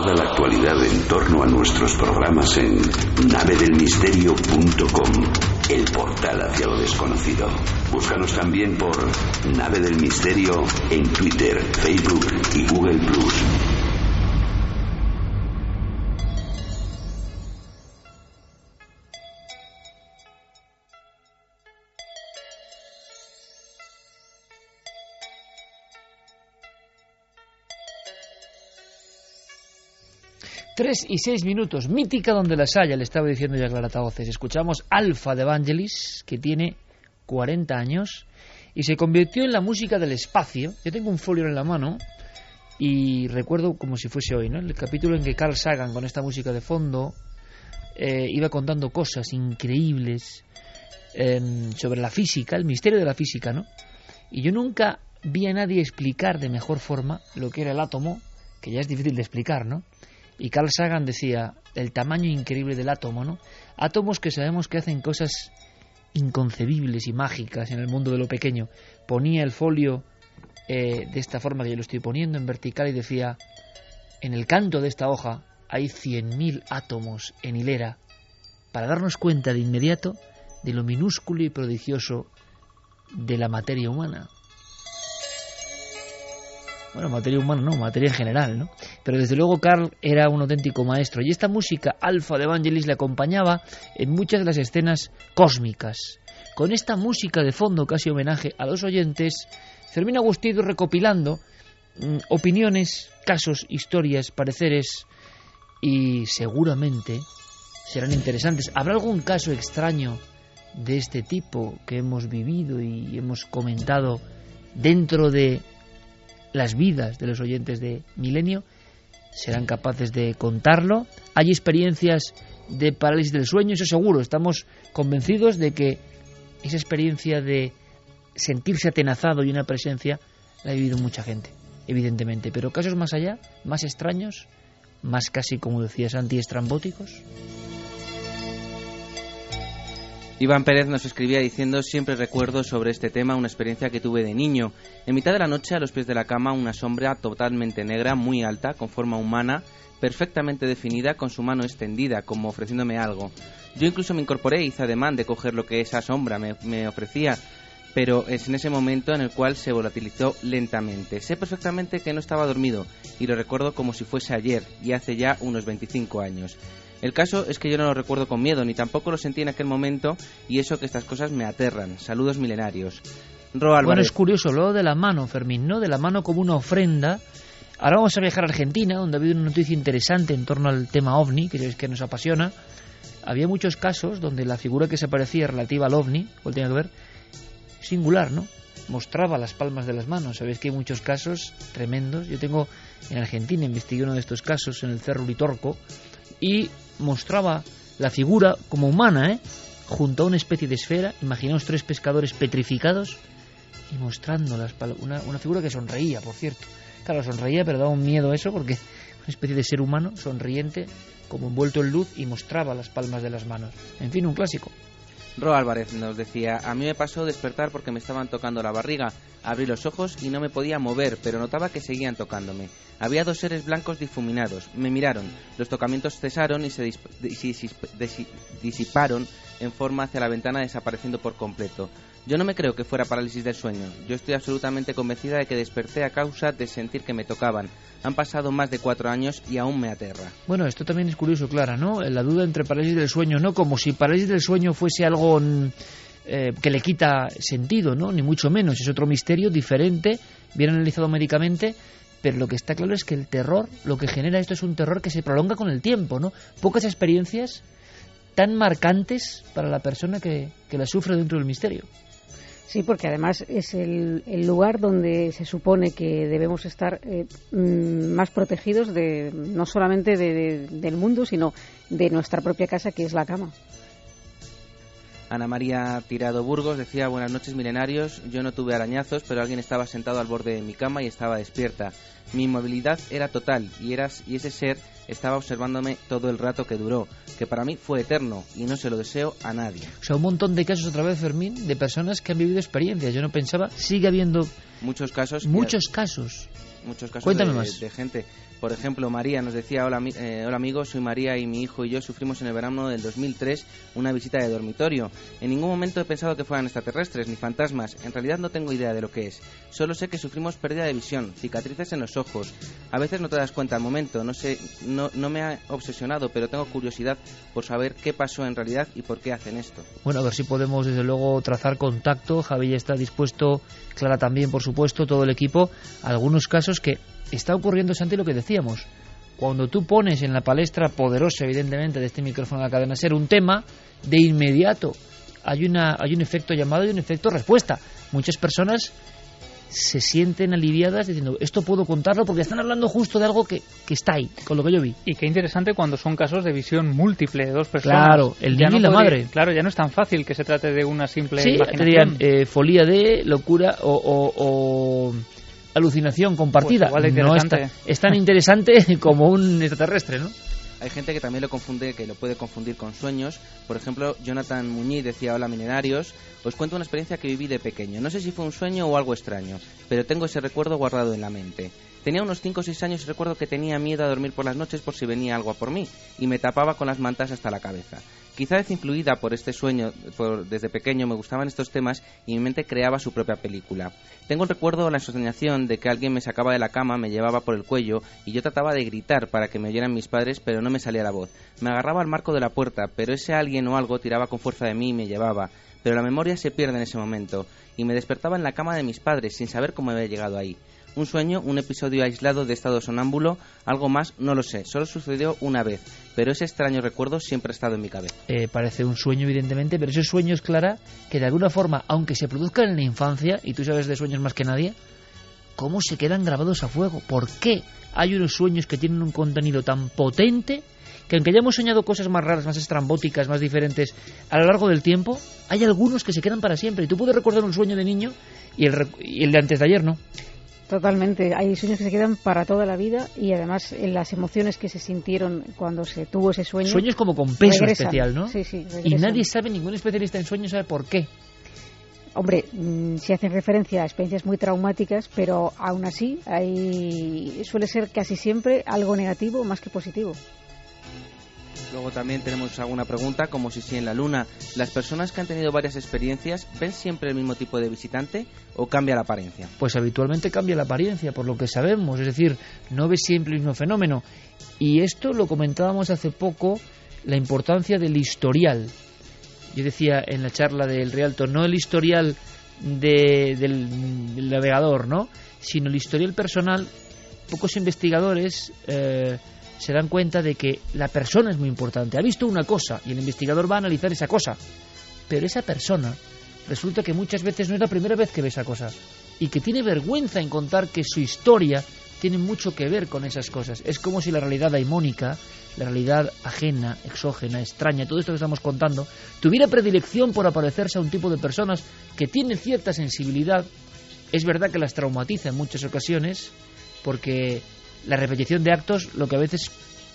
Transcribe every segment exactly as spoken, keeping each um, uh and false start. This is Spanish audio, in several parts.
Toda la actualidad en torno a nuestros programas en nave del misterio punto com, el portal hacia lo desconocido. Búscanos también por Nave del Misterio en Twitter, Facebook y Google plus. Tres y seis minutos, mítica donde las haya, le estaba diciendo ya Clarataoces. Escuchamos Alpha de Vangelis, que tiene cuarenta años y se convirtió en la música del espacio. Yo tengo un folio en la mano y recuerdo como si fuese hoy, ¿no? El capítulo en que Carl Sagan, con esta música de fondo, eh, iba contando cosas increíbles eh, sobre la física, el misterio de la física, ¿no? Y yo nunca vi a nadie explicar de mejor forma lo que era el átomo, que ya es difícil de explicar, ¿no? Y Carl Sagan decía el tamaño increíble del átomo, ¿no? Átomos que sabemos que hacen cosas inconcebibles y mágicas en el mundo de lo pequeño. Ponía el folio eh, de esta forma que yo lo estoy poniendo, en vertical, y decía: en el canto de esta hoja hay cien mil átomos en hilera, para darnos cuenta de inmediato de lo minúsculo y prodigioso de la materia humana. Bueno, materia humana no, materia en general, ¿no? Pero desde luego Carl era un auténtico maestro. Y esta música Alpha de Vangelis le acompañaba en muchas de las escenas cósmicas. Con esta música de fondo, casi homenaje a los oyentes, Fermín Agustí ha ido recopilando mmm, opiniones, casos, historias, pareceres, y seguramente serán interesantes. ¿Habrá algún caso extraño de este tipo que hemos vivido y hemos comentado dentro de las vidas de los oyentes de Milenio? ¿Serán capaces de contarlo? ¿Hay experiencias de parálisis del sueño? Eso seguro. Estamos convencidos de que esa experiencia de sentirse atenazado y una presencia la ha vivido mucha gente, evidentemente. Pero casos más allá, más extraños, más casi, como decía Santi, estrambóticos. Iván Pérez nos escribía diciendo: siempre recuerdo sobre este tema una experiencia que tuve de niño. En mitad de la noche, a los pies de la cama, una sombra totalmente negra, muy alta, con forma humana, perfectamente definida, con su mano extendida, como ofreciéndome algo. Yo incluso me incorporé e hice ademán de coger lo que esa sombra me, me ofrecía, pero es en ese momento en el cual se volatilizó lentamente. Sé perfectamente que no estaba dormido, y lo recuerdo como si fuese ayer, y hace ya unos veinticinco años. El caso es que yo no lo recuerdo con miedo, ni tampoco lo sentí en aquel momento, y eso que estas cosas me aterran. Saludos milenarios. Ro Álvarez. Bueno, es curioso lo de la mano, Fermín, ¿no? De la mano como una ofrenda. Ahora vamos a viajar a Argentina, donde ha habido una noticia interesante en torno al tema ovni, que es que nos apasiona. Había muchos casos donde la figura que se aparecía relativa al ovni, o tenía que ver, singular, ¿no? Mostraba las palmas de las manos. Sabéis que hay muchos casos tremendos. Yo tengo en Argentina, investigué uno de estos casos en el Cerro Uritorco, y mostraba la figura como humana, ¿eh? Junto a una especie de esfera. Imaginaos tres pescadores petrificados y mostrando las pal- una, una figura que sonreía, por cierto. Claro, sonreía, pero daba un miedo eso, porque una especie de ser humano sonriente, como envuelto en luz, y mostraba las palmas de las manos. En fin, un clásico. Ro Álvarez nos decía: a mí me pasó despertar porque me estaban tocando la barriga. Abrí los ojos y no me podía mover, pero notaba que seguían tocándome. Había dos seres blancos difuminados. Me miraron. Los tocamientos cesaron y se disp- dis- dis- disiparon en forma hacia la ventana, desapareciendo por completo. Yo no me creo que fuera parálisis del sueño. Yo estoy absolutamente convencida de que desperté a causa de sentir que me tocaban. Han pasado más de cuatro años y aún me aterra. Bueno, esto también es curioso, Clara, ¿no? La duda entre parálisis del sueño, no como si parálisis del sueño fuese algo eh, que le quita sentido, ¿no? Ni mucho menos. Es otro misterio diferente, bien analizado médicamente, pero lo que está claro es que el terror, lo que genera esto es un terror que se prolonga con el tiempo, ¿no? Pocas experiencias tan marcantes para la persona que, que la sufre dentro del misterio. Sí, porque además es el, el lugar donde se supone que debemos estar eh, más protegidos de no solamente de, de, del mundo, sino de nuestra propia casa, que es la cama. Ana María Tirado Burgos decía: buenas noches milenarios, yo no tuve arañazos, pero alguien estaba sentado al borde de mi cama y estaba despierta. Mi inmovilidad era total y, eras, y ese ser estaba observándome todo el rato que duró, que para mí fue eterno y no se lo deseo a nadie. O sea, un montón de casos otra vez, Fermín, de personas que han vivido experiencias. Yo no pensaba, sigue habiendo muchos casos. Muchos que... casos. muchos casos Cuéntame de, más. de gente. Por ejemplo, María nos decía, hola, eh, hola amigos, soy María y mi hijo y yo sufrimos en el verano del dos mil tres una visita de dormitorio. En ningún momento he pensado que fueran extraterrestres ni fantasmas. En realidad no tengo idea de lo que es. Solo sé que sufrimos pérdida de visión, cicatrices en los ojos. A veces no te das cuenta al momento. No sé, no, no me ha obsesionado, pero tengo curiosidad por saber qué pasó en realidad y por qué hacen esto. Bueno, a ver si podemos desde luego trazar contacto. Javi ya está dispuesto, Clara también, por supuesto, todo el equipo. Algunos casos que está ocurriendo, Santi, lo que decíamos. Cuando tú pones en la palestra poderosa, evidentemente, de este micrófono de la cadena SER un tema, de inmediato hay una hay un efecto llamado y un efecto respuesta. Muchas personas se sienten aliviadas diciendo, esto puedo contarlo porque están hablando justo de algo que, que está ahí, con lo que yo vi. Y qué interesante cuando son casos de visión múltiple de dos personas. Claro, el niño no y la podría, madre. Claro, ya no es tan fácil que se trate de una simple sí, imaginación. te dirían, eh, folía de locura o... o, o alucinación compartida. Pues no es, ta, es tan interesante como un extraterrestre, ¿no? Hay gente que también lo confunde, que lo puede confundir con sueños. Por ejemplo, Jonathan Muñiz decía, hola milenarios, os cuento una experiencia que viví de pequeño. No sé si fue un sueño o algo extraño, pero tengo ese recuerdo guardado en la mente. Tenía unos cinco o seis años y recuerdo que tenía miedo a dormir por las noches por si venía algo a por mí, y me tapaba con las mantas hasta la cabeza. Quizá influida por este sueño, por, desde pequeño me gustaban estos temas y mi mente creaba su propia película. Tengo el recuerdo o la asociación de que alguien me sacaba de la cama, me llevaba por el cuello y yo trataba de gritar para que me oyeran mis padres, pero no me salía la voz. Me agarraba al marco de la puerta, pero ese alguien o algo tiraba con fuerza de mí y me llevaba. Pero la memoria se pierde en ese momento y me despertaba en la cama de mis padres sin saber cómo había llegado ahí. Un sueño, un episodio aislado de estado sonámbulo, algo más, no lo sé, solo sucedió una vez, pero ese extraño recuerdo siempre ha estado en mi cabeza. Eh, parece un sueño, evidentemente, pero esos sueños, Clara, que de alguna forma, aunque se produzcan en la infancia, y tú sabes de sueños más que nadie, ¿cómo se quedan grabados a fuego? ¿Por qué hay unos sueños que tienen un contenido tan potente que aunque hayamos soñado cosas más raras, más estrambóticas, más diferentes a lo largo del tiempo, hay algunos que se quedan para siempre? Y tú puedes recordar un sueño de niño y el, y el de antes de ayer, ¿no? Totalmente, hay sueños que se quedan para toda la vida y además en las emociones que se sintieron cuando se tuvo ese sueño. Sueños como con peso regresan. especial, ¿no? Sí, sí, regresan. Y nadie sabe, ningún especialista en sueños sabe por qué. Hombre, mmm, se hacen referencia a experiencias muy traumáticas, pero aún así hay, suele ser casi siempre algo negativo más que positivo. Luego también tenemos alguna pregunta, como si sí en la luna. ¿Las personas que han tenido varias experiencias ven siempre el mismo tipo de visitante o cambia la apariencia? Pues habitualmente cambia la apariencia, por lo que sabemos. Es decir, no ves siempre el mismo fenómeno. Y esto lo comentábamos hace poco, la importancia del historial. Yo decía en la charla del Rialto, no el historial de, del, del navegador, ¿no? Sino el historial personal. Pocos investigadores... Eh, se dan cuenta de que la persona es muy importante. Ha visto una cosa y el investigador va a analizar esa cosa, pero esa persona resulta que muchas veces no es la primera vez que ve esa cosa y que tiene vergüenza en contar que su historia tiene mucho que ver con esas cosas. Es como si la realidad daimónica, la realidad ajena, exógena, extraña, todo esto que estamos contando, tuviera predilección por aparecerse a un tipo de personas que tienen cierta sensibilidad. Es verdad que las traumatiza en muchas ocasiones, porque la repetición de actos lo que a veces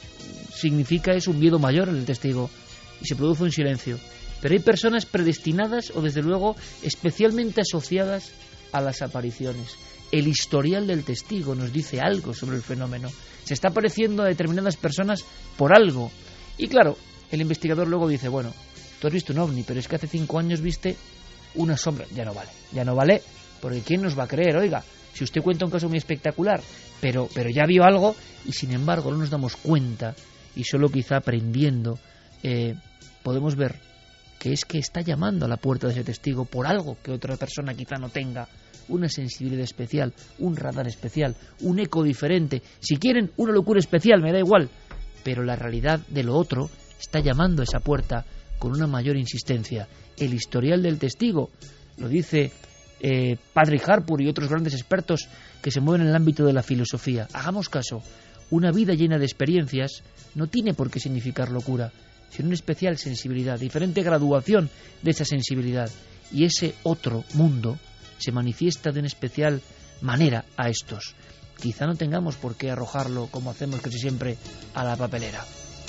significa es un miedo mayor en el testigo y se produce un silencio. Pero hay personas predestinadas o desde luego especialmente asociadas a las apariciones. El historial del testigo nos dice algo sobre el fenómeno. Se está apareciendo a determinadas personas por algo. Y claro, el investigador luego dice, bueno, tú has visto un ovni, pero es que hace cinco años viste una sombra. Ya no vale, ya no vale, porque ¿quién nos va a creer? Oiga, si usted cuenta un caso muy espectacular, pero, pero ya vio algo y sin embargo no nos damos cuenta y solo quizá aprendiendo eh, podemos ver que es que está llamando a la puerta de ese testigo por algo que otra persona quizá no tenga, una sensibilidad especial, un radar especial, un eco diferente, si quieren una locura especial, me da igual, pero la realidad de lo otro está llamando a esa puerta con una mayor insistencia. El historial del testigo, lo dice Eh, Patrick Harpur y otros grandes expertos que se mueven en el ámbito de la filosofía. Hagamos caso, una vida llena de experiencias no tiene por qué significar locura, sino una especial sensibilidad, diferente graduación de esa sensibilidad, y ese otro mundo se manifiesta de una especial manera a estos. Quizá no tengamos por qué arrojarlo, como hacemos casi siempre, a la papelera.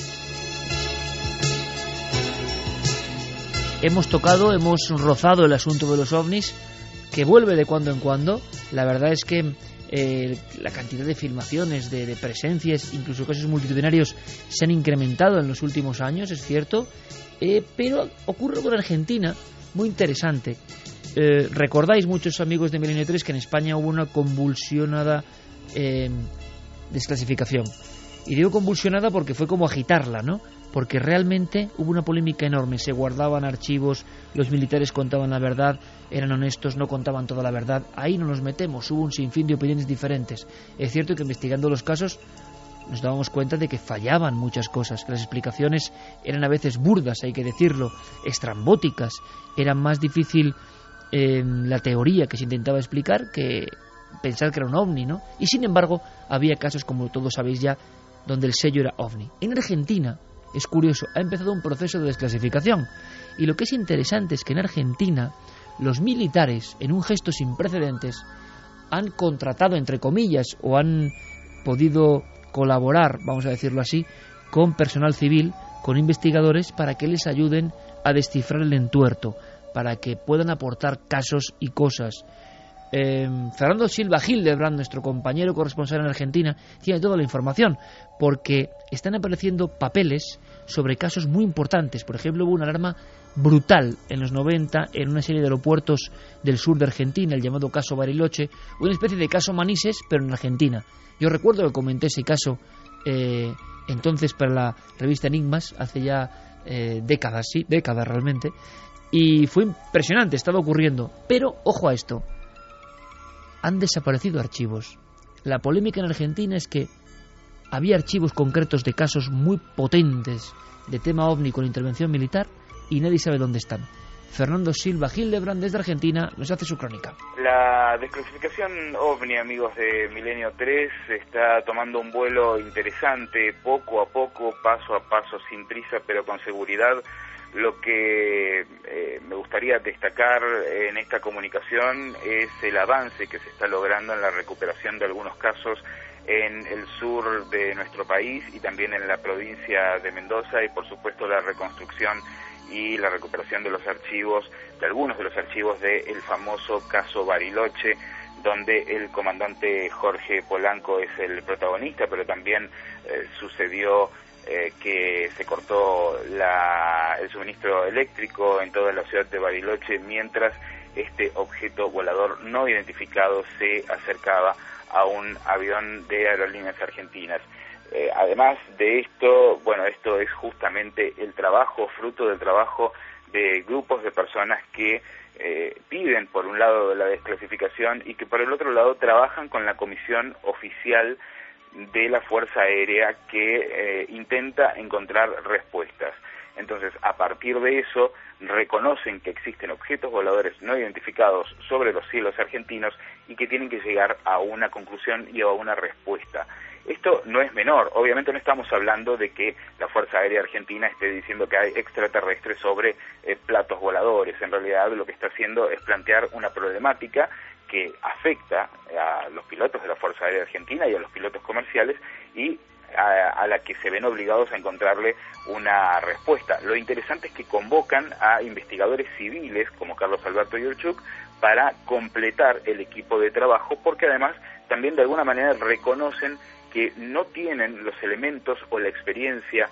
Hemos tocado, hemos rozado el asunto de los ovnis, que vuelve de cuando en cuando. La verdad es que eh, la cantidad de filmaciones, de, de presencias, incluso casos multitudinarios se han incrementado en los últimos años, es cierto, eh, pero ocurre con Argentina muy interesante. Eh, recordáis, muchos amigos de Milenio tres, que en España hubo una convulsionada eh, desclasificación. Y digo convulsionada porque fue como agitarla, ¿no? Porque realmente hubo una polémica enorme. Se guardaban archivos, los militares contaban la verdad, eran honestos, no contaban toda la verdad. Ahí no nos metemos, hubo un sinfín de opiniones diferentes. Es cierto que investigando los casos nos dábamos cuenta de que fallaban muchas cosas, que las explicaciones eran a veces burdas, hay que decirlo, estrambóticas. Era más difícil eh, la teoría que se intentaba explicar que pensar que era un ovni, ¿no? Y sin embargo había casos, como todos sabéis ya, donde el sello era ovni. En Argentina, es curioso, ha empezado un proceso de desclasificación. Y lo que es interesante es que en Argentina los militares, en un gesto sin precedentes, han contratado, entre comillas, o han podido colaborar, vamos a decirlo así, con personal civil, con investigadores, para que les ayuden a descifrar el entuerto, para que puedan aportar casos y cosas. Eh, Fernando Silva Hildebrand, nuestro compañero corresponsal en Argentina, tiene toda la información, porque están apareciendo papeles sobre casos muy importantes. Por ejemplo, hubo una alarma brutal en los noventa en una serie de aeropuertos del sur de Argentina, el llamado caso Bariloche, una especie de caso Manises, pero en Argentina. Yo recuerdo que comenté ese caso eh, entonces para la revista Enigmas, hace ya eh, décadas, sí, décadas realmente, y fue impresionante, estaba ocurriendo. Pero, ojo a esto, han desaparecido archivos. La polémica en Argentina es que había archivos concretos de casos muy potentes de tema ovni con intervención militar y nadie sabe dónde están. Fernando Silva Hildebrand, desde Argentina, nos hace su crónica. La desclasificación ovni, amigos de Milenio tres, está tomando un vuelo interesante, poco a poco, paso a paso, sin prisa, pero con seguridad. Lo que eh, me gustaría destacar en esta comunicación es el avance que se está logrando en la recuperación de algunos casos en el sur de nuestro país y también en la provincia de Mendoza, y por supuesto la reconstrucción y la recuperación de los archivos, de algunos de los archivos del famoso caso Bariloche, donde el comandante Jorge Polanco es el protagonista, pero también eh, sucedió Eh, que se cortó la, el suministro eléctrico en toda la ciudad de Bariloche mientras este objeto volador no identificado se acercaba a un avión de Aerolíneas Argentinas. Eh, además de esto, bueno, esto es justamente el trabajo, fruto del trabajo de grupos de personas que eh, piden por un lado la desclasificación y que por el otro lado trabajan con la comisión oficial de la Fuerza Aérea que eh, intenta encontrar respuestas. Entonces, a partir de eso, reconocen que existen objetos voladores no identificados sobre los cielos argentinos y que tienen que llegar a una conclusión y a una respuesta. Esto no es menor, obviamente no estamos hablando de que la Fuerza Aérea Argentina esté diciendo que hay extraterrestres sobre eh, platos voladores. En realidad lo que está haciendo es plantear una problemática que afecta a los pilotos de la Fuerza Aérea Argentina y a los pilotos comerciales y a, a la que se ven obligados a encontrarle una respuesta. Lo interesante es que convocan a investigadores civiles como Carlos Alberto Yurchuk para completar el equipo de trabajo, porque además también de alguna manera reconocen que no tienen los elementos o la experiencia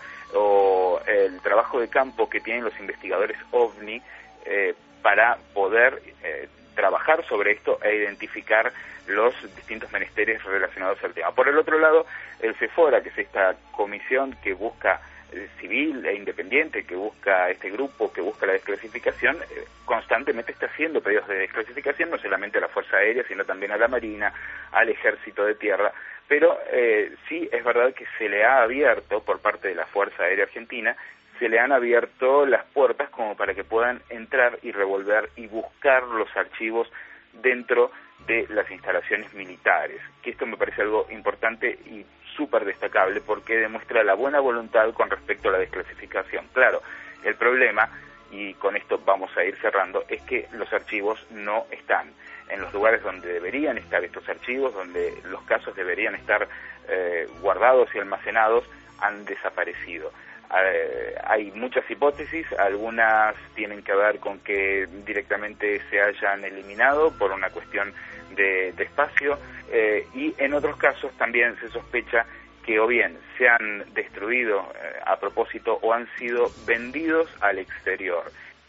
o el trabajo de campo que tienen los investigadores OVNI eh, para poder eh, trabajar sobre esto e identificar los distintos menesteres relacionados al tema. Por el otro lado, el CEFORA, que es esta comisión que busca eh, civil e independiente, que busca este grupo, que busca la desclasificación, eh, constantemente está haciendo pedidos de desclasificación, no solamente a la Fuerza Aérea, sino también a la Marina, al Ejército de Tierra, pero eh, sí es verdad que se le ha abierto por parte de la Fuerza Aérea Argentina, se le han abierto las puertas como para que puedan entrar y revolver y buscar los archivos dentro de las instalaciones militares, que esto me parece algo importante y súper destacable porque demuestra la buena voluntad con respecto a la desclasificación. Claro, el problema, y con esto vamos a ir cerrando, es que los archivos no están en los lugares donde deberían estar estos archivos, donde los casos deberían estar eh, guardados y almacenados, han desaparecido. Eh, hay muchas hipótesis, algunas tienen que ver con que directamente se hayan eliminado por una cuestión de, de espacio, eh, y en otros casos también se sospecha que o bien se han destruido eh, a propósito o han sido vendidos al exterior.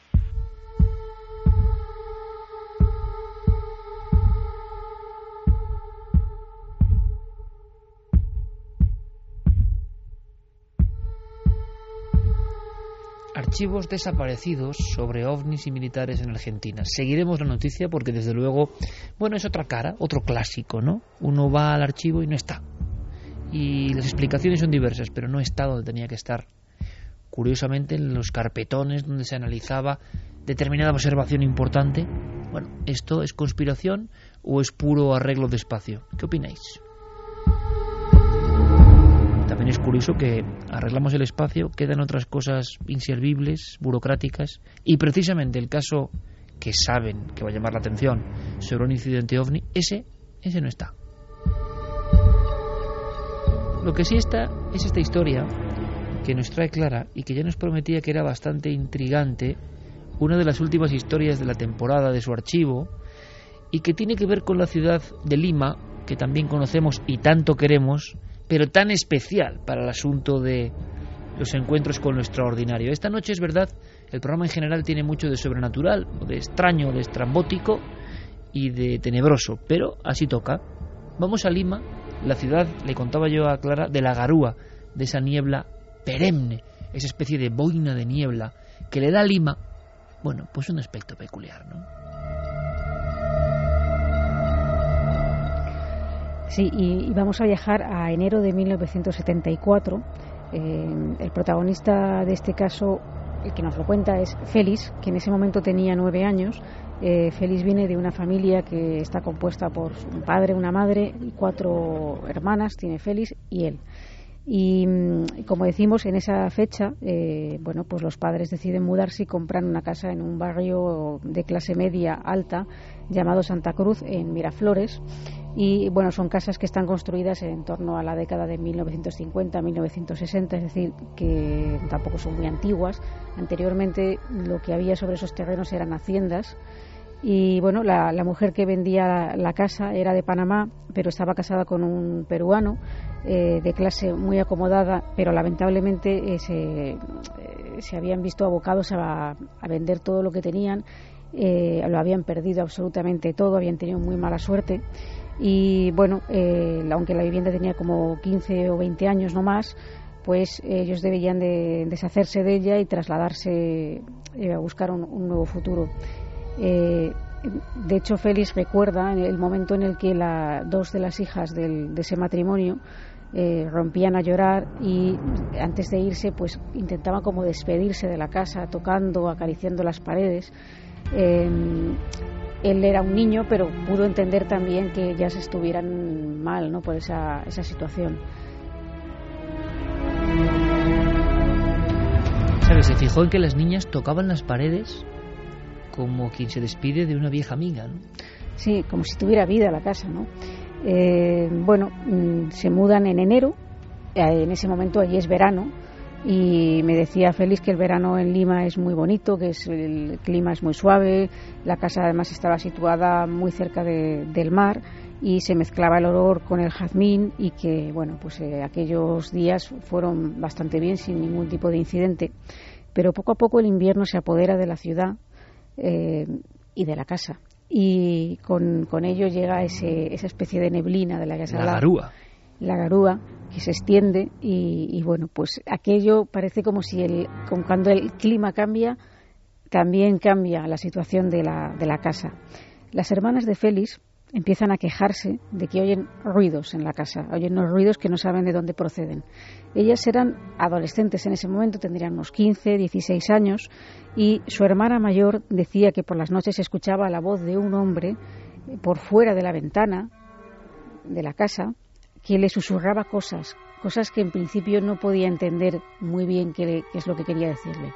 Archivos desaparecidos sobre ovnis y militares en Argentina. Seguiremos la noticia porque desde luego, bueno, es otra cara, otro clásico, ¿no? Uno va al archivo y no está. Y las explicaciones son diversas, pero no está donde tenía que estar. Curiosamente, en los carpetones donde se analizaba determinada observación importante. Bueno, ¿esto es conspiración o es puro arreglo de espacio? ¿Qué opináis? También es curioso que arreglamos el espacio, quedan otras cosas inservibles, burocráticas, y precisamente el caso que saben que va a llamar la atención sobre un incidente ovni, ese, ese no está. Lo que sí está es esta historia que nos trae Clara y que ya nos prometía que era bastante intrigante, una de las últimas historias de la temporada de su archivo, y que tiene que ver con la ciudad de Lima, que también conocemos y tanto queremos, pero tan especial para el asunto de los encuentros con lo extraordinario. Esta noche, es verdad, el programa en general tiene mucho de sobrenatural, o de extraño, de estrambótico y de tenebroso, pero así toca. Vamos a Lima, la ciudad, le contaba yo a Clara, de la garúa, de esa niebla perenne, esa especie de boina de niebla que le da a Lima, bueno, pues un aspecto peculiar, ¿no? Sí, y, y vamos a viajar a enero de mil novecientos setenta y cuatro. Eh, el protagonista de este caso, el que nos lo cuenta, es Félix, que en ese momento tenía nueve años. Eh, Félix viene de una familia que está compuesta por un padre, una madre y cuatro hermanas, tiene Félix y él. Y como decimos, en esa fecha, eh, bueno, pues los padres deciden mudarse y compran una casa en un barrio de clase media alta llamado Santa Cruz, en Miraflores. Y bueno, son casas que están construidas en torno a la década de mil novecientos cincuenta a mil novecientos sesenta, es decir, que tampoco son muy antiguas. Anteriormente lo que había sobre esos terrenos eran haciendas. Y bueno, la, la mujer que vendía la, la casa era de Panamá, pero estaba casada con un peruano eh, de clase muy acomodada, pero lamentablemente eh, se, eh, se habían visto abocados a, a vender todo lo que tenían. Eh, lo habían perdido absolutamente todo, habían tenido muy mala suerte. Y bueno, eh, aunque la vivienda tenía como quince o veinte años no más, pues eh, ellos debían de deshacerse de ella y trasladarse eh, a buscar un, un nuevo futuro. Eh, de hecho, Félix recuerda el momento en el que la, dos de las hijas del, de ese matrimonio eh, rompían a llorar y antes de irse pues intentaban como despedirse de la casa, tocando, acariciando las paredes. Eh, él era un niño, pero pudo entender también que ellas estuvieran mal, ¿no?, por esa, esa situación. ¿Sabes? Se fijó en que las niñas tocaban las paredes como quien se despide de una vieja amiga, ¿no? Sí, como si tuviera vida la casa, ¿no? Eh, bueno, se mudan en enero, en ese momento allí es verano, y me decía Félix que el verano en Lima es muy bonito, que es, el clima es muy suave, la casa además estaba situada muy cerca de, del mar y se mezclaba el olor con el jazmín y que, bueno, pues eh, aquellos días fueron bastante bien sin ningún tipo de incidente. Pero poco a poco el invierno se apodera de la ciudad eh, y de la casa. Y con, con ello llega ese, esa especie de neblina de la que se habla. La garúa. La garúa, que se extiende y, y bueno, pues aquello parece como si el, como cuando el clima cambia, también cambia la situación de la, de la casa. Las hermanas de Félix empiezan a quejarse de que oyen ruidos en la casa, oyen unos ruidos que no saben de dónde proceden. Ellas eran adolescentes en ese momento, tendrían unos quince, dieciséis años, y su hermana mayor decía que por las noches escuchaba la voz de un hombre por fuera de la ventana de la casa que le susurraba cosas, cosas que en principio no podía entender muy bien qué, qué es lo que quería decirle.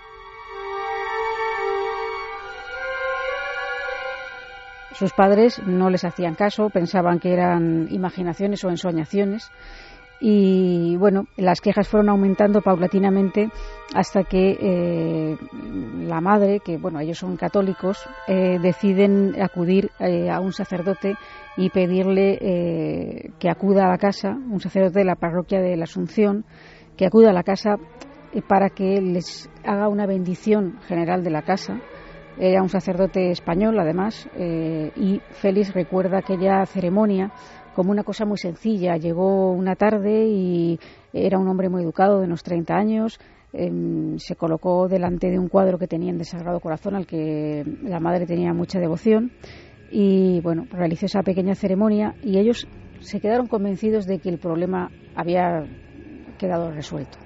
Sus padres no les hacían caso, pensaban que eran imaginaciones o ensoñaciones Y bueno, las quejas fueron aumentando paulatinamente hasta que eh, la madre, que bueno, ellos son católicos, eh, deciden acudir eh, a un sacerdote y pedirle eh, que acuda a la casa, un sacerdote de la parroquia de la Asunción, que acuda a la casa eh, para que les haga una bendición general de la casa. Era un sacerdote español, además, eh, y Félix recuerda aquella ceremonia como una cosa muy sencilla. Llegó una tarde y era un hombre muy educado, de unos treinta años, eh, se colocó delante de un cuadro que tenía en de Sagrado Corazón, al que la madre tenía mucha devoción, y bueno, realizó esa pequeña ceremonia y ellos se quedaron convencidos de que el problema había quedado resuelto.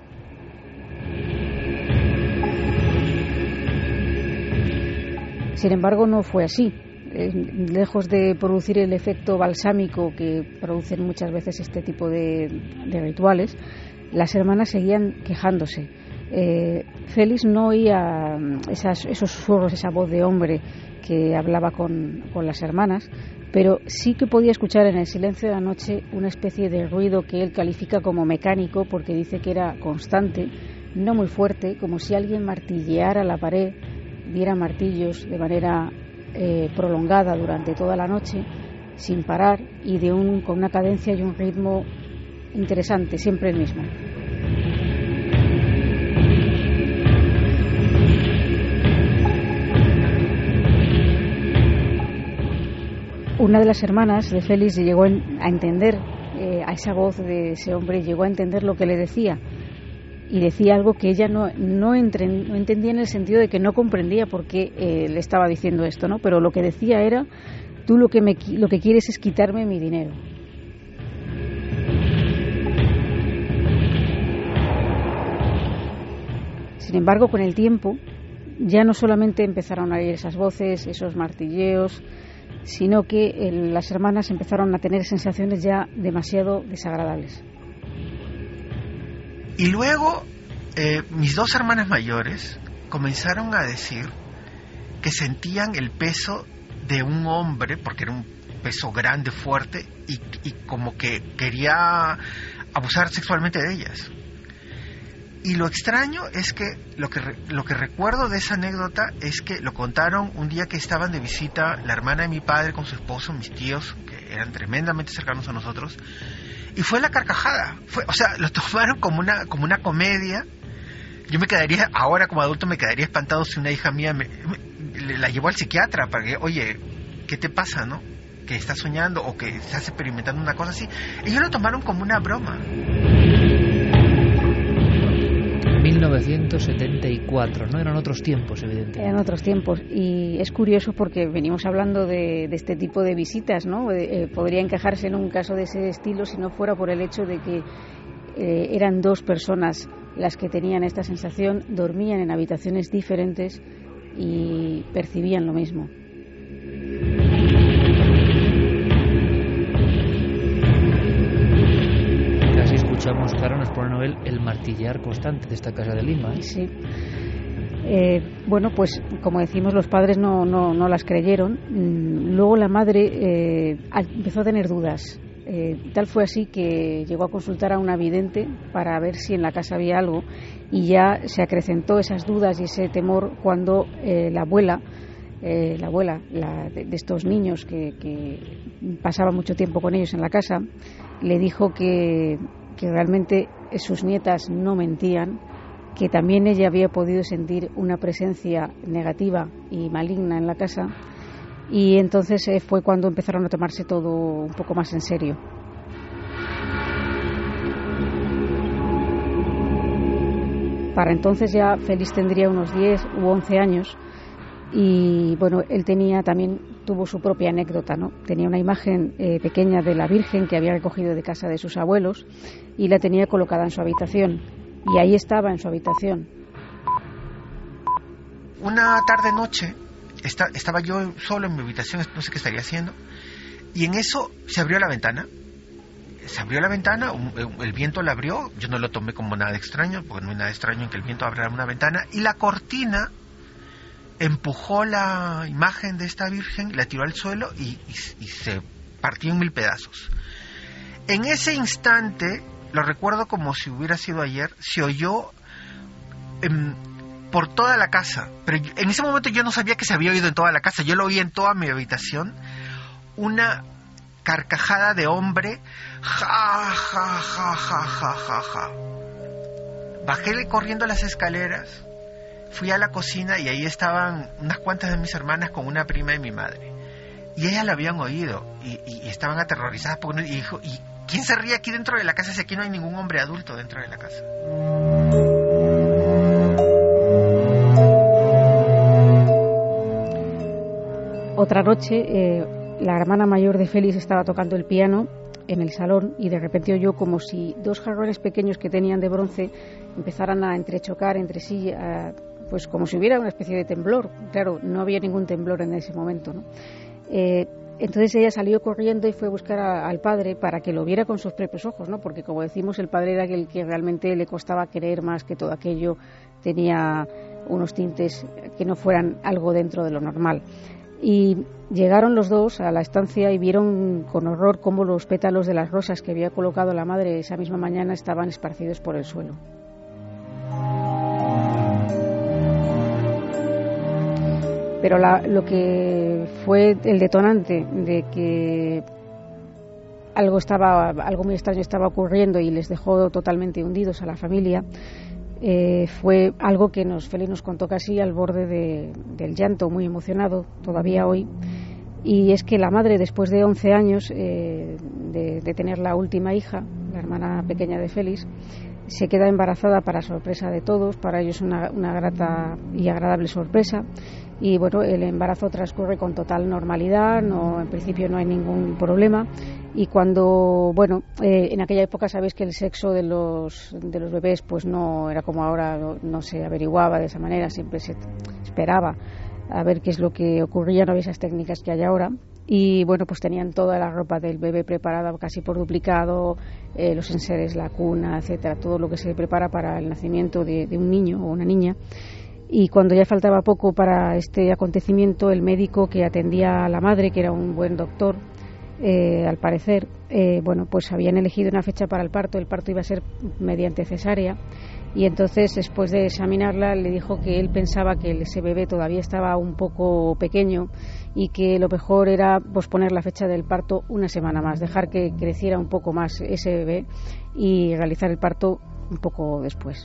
Sin embargo, no fue así. Eh, lejos de producir el efecto balsámico que producen muchas veces este tipo de, de rituales, las hermanas seguían quejándose. Eh, Félix no oía esas, esos susurros, esa voz de hombre que hablaba con, con las hermanas, pero sí que podía escuchar en el silencio de la noche una especie de ruido que él califica como mecánico, porque dice que era constante, no muy fuerte, como si alguien martilleara la pared, diera martillos de manera eh, prolongada durante toda la noche, sin parar y de un, con una cadencia y un ritmo interesante, siempre el mismo. Una de las hermanas de Félix llegó a entender eh, a esa voz de ese hombre, llegó a entender lo que le decía, y decía algo que ella no, no, entre, no entendía, en el sentido de que no comprendía por qué eh, le estaba diciendo esto, ¿no? Pero lo que decía era: tú lo que, me, lo que quieres es quitarme mi dinero. Sin embargo, con el tiempo, ya no solamente empezaron a oír esas voces, esos martilleos, sino que eh, las hermanas empezaron a tener sensaciones ya demasiado desagradables. Y luego eh, mis dos hermanas mayores comenzaron a decir que sentían el peso de un hombre, porque era un peso grande, fuerte, y, y como que quería abusar sexualmente de ellas. Y lo extraño es que lo que lo que recuerdo de esa anécdota es que lo contaron un día que estaban de visita la hermana de mi padre con su esposo, mis tíos, que eran tremendamente cercanos a nosotros, y fue la carcajada. Fue, o sea, lo tomaron como una como una comedia. Yo me quedaría, ahora como adulto me quedaría espantado si una hija mía me, me, la llevó al psiquiatra para que, oye, ¿qué te pasa, no? Que estás soñando o que estás experimentando una cosa así. Ellos lo tomaron como una broma. mil novecientos setenta y cuatro, ¿no? Eran otros tiempos, evidentemente. Eran otros tiempos, y es curioso porque venimos hablando de, de este tipo de visitas, ¿no? Eh, podría encajarse en un caso de ese estilo si no fuera por el hecho de que eh, eran dos personas las que tenían esta sensación, dormían en habitaciones diferentes y percibían lo mismo. Escuchamos, claro, nos pone Noel el martillear constante de esta casa de Lima, ¿eh? Sí. Eh, bueno, pues como decimos, los padres no, no, no las creyeron. Luego la madre eh, empezó a tener dudas. Eh, tal fue así que llegó a consultar a una vidente para ver si en la casa había algo, y ya se acrecentó esas dudas y ese temor cuando eh, la abuela, eh, la abuela la, de, de estos niños que, que pasaba mucho tiempo con ellos en la casa, le dijo que que realmente sus nietas no mentían, que también ella había podido sentir una presencia negativa y maligna en la casa, y entonces eh, fue cuando empezaron a tomarse todo un poco más en serio. Para entonces ya Félix tendría unos diez u once años, y bueno, él tenía también tuvo su propia anécdota, ¿no? Tenía una imagen eh, pequeña de la Virgen que había recogido de casa de sus abuelos y la tenía colocada en su habitación, y ahí estaba en su habitación. Una tarde noche está, estaba yo solo en mi habitación, no sé qué estaría haciendo, y en eso se abrió la ventana. Se abrió la ventana, un, el viento la abrió, yo no lo tomé como nada extraño, porque no hay nada extraño en que el viento abra una ventana, y la cortina empujó la imagen de esta Virgen, la tiró al suelo y, y, y se partió en mil pedazos. En ese instante lo recuerdo como si hubiera sido ayer, se oyó eh, por toda la casa, pero yo, en ese momento yo no sabía que se había oído en toda la casa, yo lo oí en toda mi habitación, una carcajada de hombre, ja, ja, ja, ja, ja, ja, ja. Bajé corriendo las escaleras, fui a la cocina y ahí estaban unas cuantas de mis hermanas con una prima de mi madre. Y ellas la habían oído y, y, y estaban aterrorizadas porque, y dijo, ¿y quién se ríe aquí dentro de la casa si aquí no hay ningún hombre adulto dentro de la casa? Otra noche, eh, la hermana mayor de Félix estaba tocando el piano en el salón y de repente oyó como si dos jarrones pequeños que tenían de bronce empezaran a entrechocar entre sí, a, pues como si hubiera una especie de temblor. Claro, no había ningún temblor en ese momento, ¿no? Eh, entonces ella salió corriendo y fue a buscar a, al padre para que lo viera con sus propios ojos, ¿no? Porque como decimos, el padre era el que realmente le costaba creer más que todo aquello tenía unos tintes que no fueran algo dentro de lo normal. Y llegaron los dos a la estancia y vieron con horror cómo los pétalos de las rosas que había colocado la madre esa misma mañana estaban esparcidos por el suelo. Pero la, lo que fue el detonante de que algo estaba, algo muy extraño estaba ocurriendo y les dejó totalmente hundidos a la familia, eh, fue algo que nos, Félix nos contó casi al borde de, del llanto, muy emocionado todavía hoy, y es que la madre, después de once años eh, de, de tener la última hija, la hermana pequeña de Félix, se queda embarazada para sorpresa de todos, para ellos una, una grata y agradable sorpresa, y bueno, el embarazo transcurre con total normalidad, no, en principio no hay ningún problema, y cuando, bueno, eh, en aquella época sabéis que el sexo de los, de los bebés pues no era como ahora, no, no se averiguaba de esa manera, siempre se esperaba a ver qué es lo que ocurría, no había esas técnicas que hay ahora. Y bueno, pues tenían toda la ropa del bebé preparada casi por duplicado, eh, los enseres, la cuna, etcétera, todo lo que se prepara para el nacimiento de, de un niño o una niña. Y cuando ya faltaba poco para este acontecimiento, el médico que atendía a la madre, que era un buen doctor, eh, al parecer, eh, bueno, pues habían elegido una fecha para el parto. El parto iba a ser mediante cesárea. Y entonces, después de examinarla, le dijo que él pensaba que ese bebé todavía estaba un poco pequeño y que lo mejor era posponer la fecha del parto una semana más, dejar que creciera un poco más ese bebé y realizar el parto un poco después.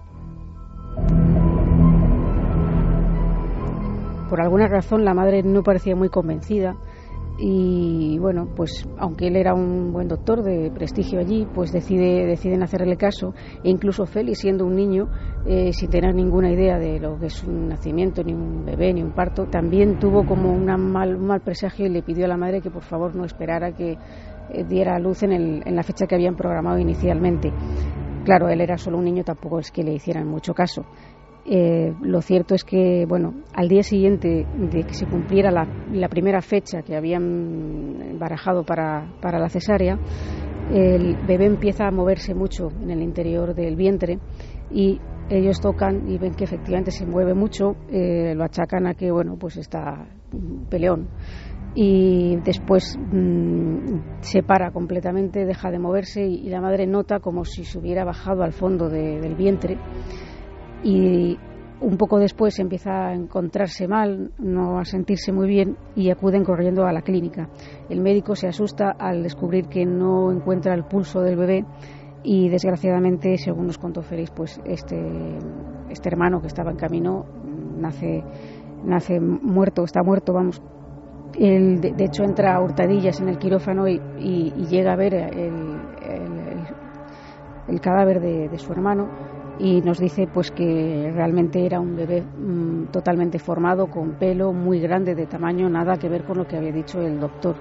Por alguna razón la madre no parecía muy convencida y bueno, pues aunque él era un buen doctor de prestigio allí, pues decide, deciden hacerle caso, e incluso Félix, siendo un niño, eh, sin tener ninguna idea de lo que es un nacimiento, ni un bebé, ni un parto, también tuvo como una mal, un mal presagio y le pidió a la madre que por favor no esperara que eh, diera a luz en, el, en la fecha que habían programado inicialmente. Claro, él era solo un niño, tampoco es que le hicieran mucho caso. Eh, lo cierto es que, bueno, al día siguiente de que se cumpliera la, la primera fecha que habían barajado para, para la cesárea, el bebé empieza a moverse mucho en el interior del vientre y ellos tocan y ven que efectivamente se mueve mucho, eh, lo achacan a que, bueno, pues está peleón. Y después mmm, se para completamente, deja de moverse y, y la madre nota como si se hubiera bajado al fondo de, del vientre. Y un poco después empieza a encontrarse mal, no a sentirse muy bien y acuden corriendo a la clínica. El médico se asusta al descubrir que no encuentra el pulso del bebé y desgraciadamente, según nos contó Félix, pues este, este hermano que estaba en camino nace, nace muerto, está muerto, vamos. Él, de, de hecho, entra a hurtadillas en el quirófano y, y, y llega a ver el, el, el, el cadáver de, de su hermano. Y nos dice pues que realmente era un bebé mmm, totalmente formado, con pelo muy grande de tamaño, nada que ver con lo que había dicho el doctor.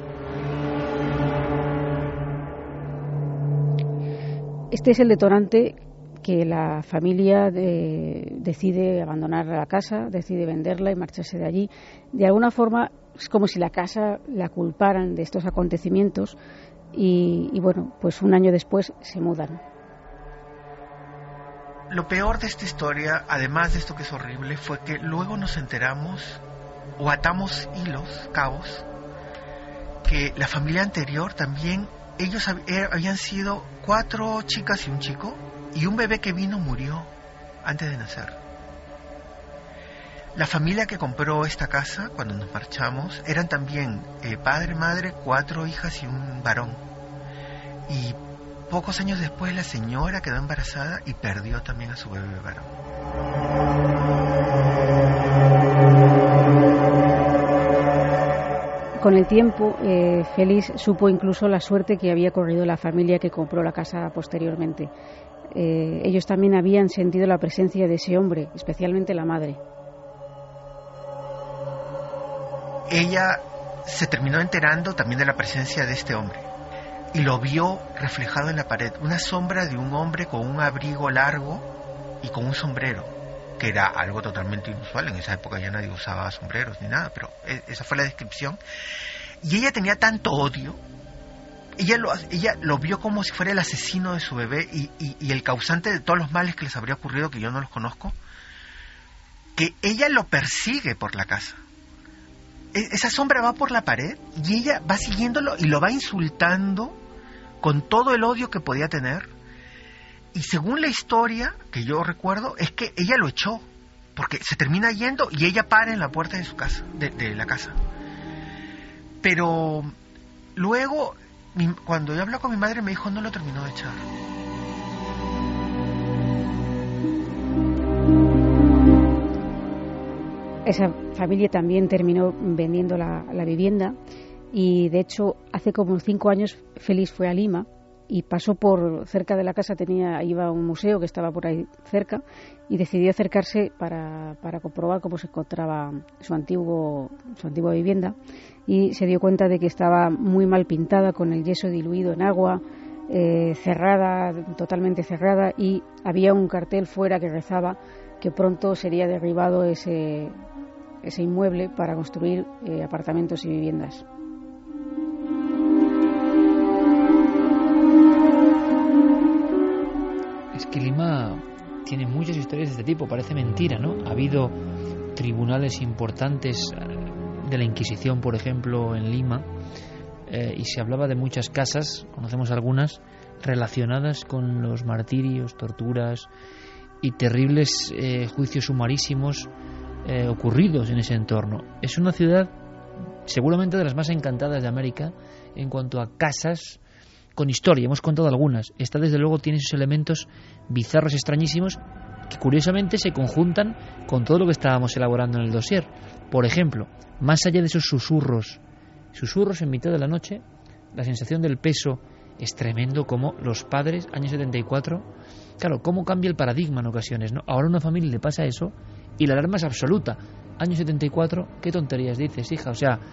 Este es el detonante que la familia de, decide abandonar la casa, decide venderla y marcharse de allí. De alguna forma es como si la casa la culparan de estos acontecimientos y, y bueno, pues un año después se mudan. Lo peor de esta historia, además de esto que es horrible, fue que luego nos enteramos o atamos hilos, cabos, que la familia anterior también, ellos habían sido cuatro chicas y un chico, y un bebé que vino murió antes de nacer. La familia que compró esta casa, cuando nos marchamos, eran también eh, padre, madre, cuatro hijas y un varón. Y pocos años después la señora quedó embarazada y perdió también a su bebé varón. Con el tiempo, eh, Félix supo incluso la suerte que había corrido la familia que compró la casa posteriormente. Eh, ellos también habían sentido la presencia de ese hombre, especialmente la madre. Ella se terminó enterando también de la presencia de este hombre y lo vio reflejado en la pared, una sombra de un hombre con un abrigo largo y con un sombrero, que era algo totalmente inusual. En esa época ya nadie usaba sombreros ni nada, pero esa fue la descripción. Y ella tenía tanto odio, ella lo, ella lo vio como si fuera el asesino de su bebé y, y, y el causante de todos los males que les habría ocurrido, que yo no los conozco, que ella lo persigue por la casa. Esa sombra va por la pared y ella va siguiéndolo y lo va insultando con todo el odio que podía tener. Y según la historia que yo recuerdo, es que ella lo echó, porque se termina yendo y ella para en la puerta de su casa, de, de la casa. Pero luego, mi, cuando yo hablé con mi madre, me dijo, no lo terminó de echar. Esa familia también terminó vendiendo la, la vivienda y, de hecho, hace como cinco años Félix fue a Lima y pasó por cerca de la casa, tenía iba a un museo que estaba por ahí cerca y decidió acercarse para, para comprobar cómo se encontraba su antiguo su antigua vivienda y se dio cuenta de que estaba muy mal pintada, con el yeso diluido en agua, eh, cerrada, totalmente cerrada, y había un cartel fuera que rezaba que pronto sería derribado ese, ese inmueble para construir eh, apartamentos y viviendas. Es que Lima tiene muchas historias de este tipo, parece mentira, ¿no? Ha habido tribunales importantes de la Inquisición, por ejemplo, en Lima, eh, y se hablaba de muchas casas, conocemos algunas, relacionadas con los martirios, torturas y terribles eh, juicios sumarísimos eh, ocurridos en ese entorno. Es una ciudad seguramente de las más encantadas de América en cuanto a casas con historia. Hemos contado algunas. Esta, desde luego, tiene esos elementos bizarros, extrañísimos, que curiosamente se conjuntan con todo lo que estábamos elaborando en el dossier. Por ejemplo, más allá de esos susurros, susurros en mitad de la noche, la sensación del peso es tremendo, como los padres, año setenta y cuatro, claro, cómo cambia el paradigma en ocasiones, ¿no? Ahora a una familia le pasa eso y la alarma es absoluta. Año setenta y cuatro, ¿qué tonterías dices, hija? O sea,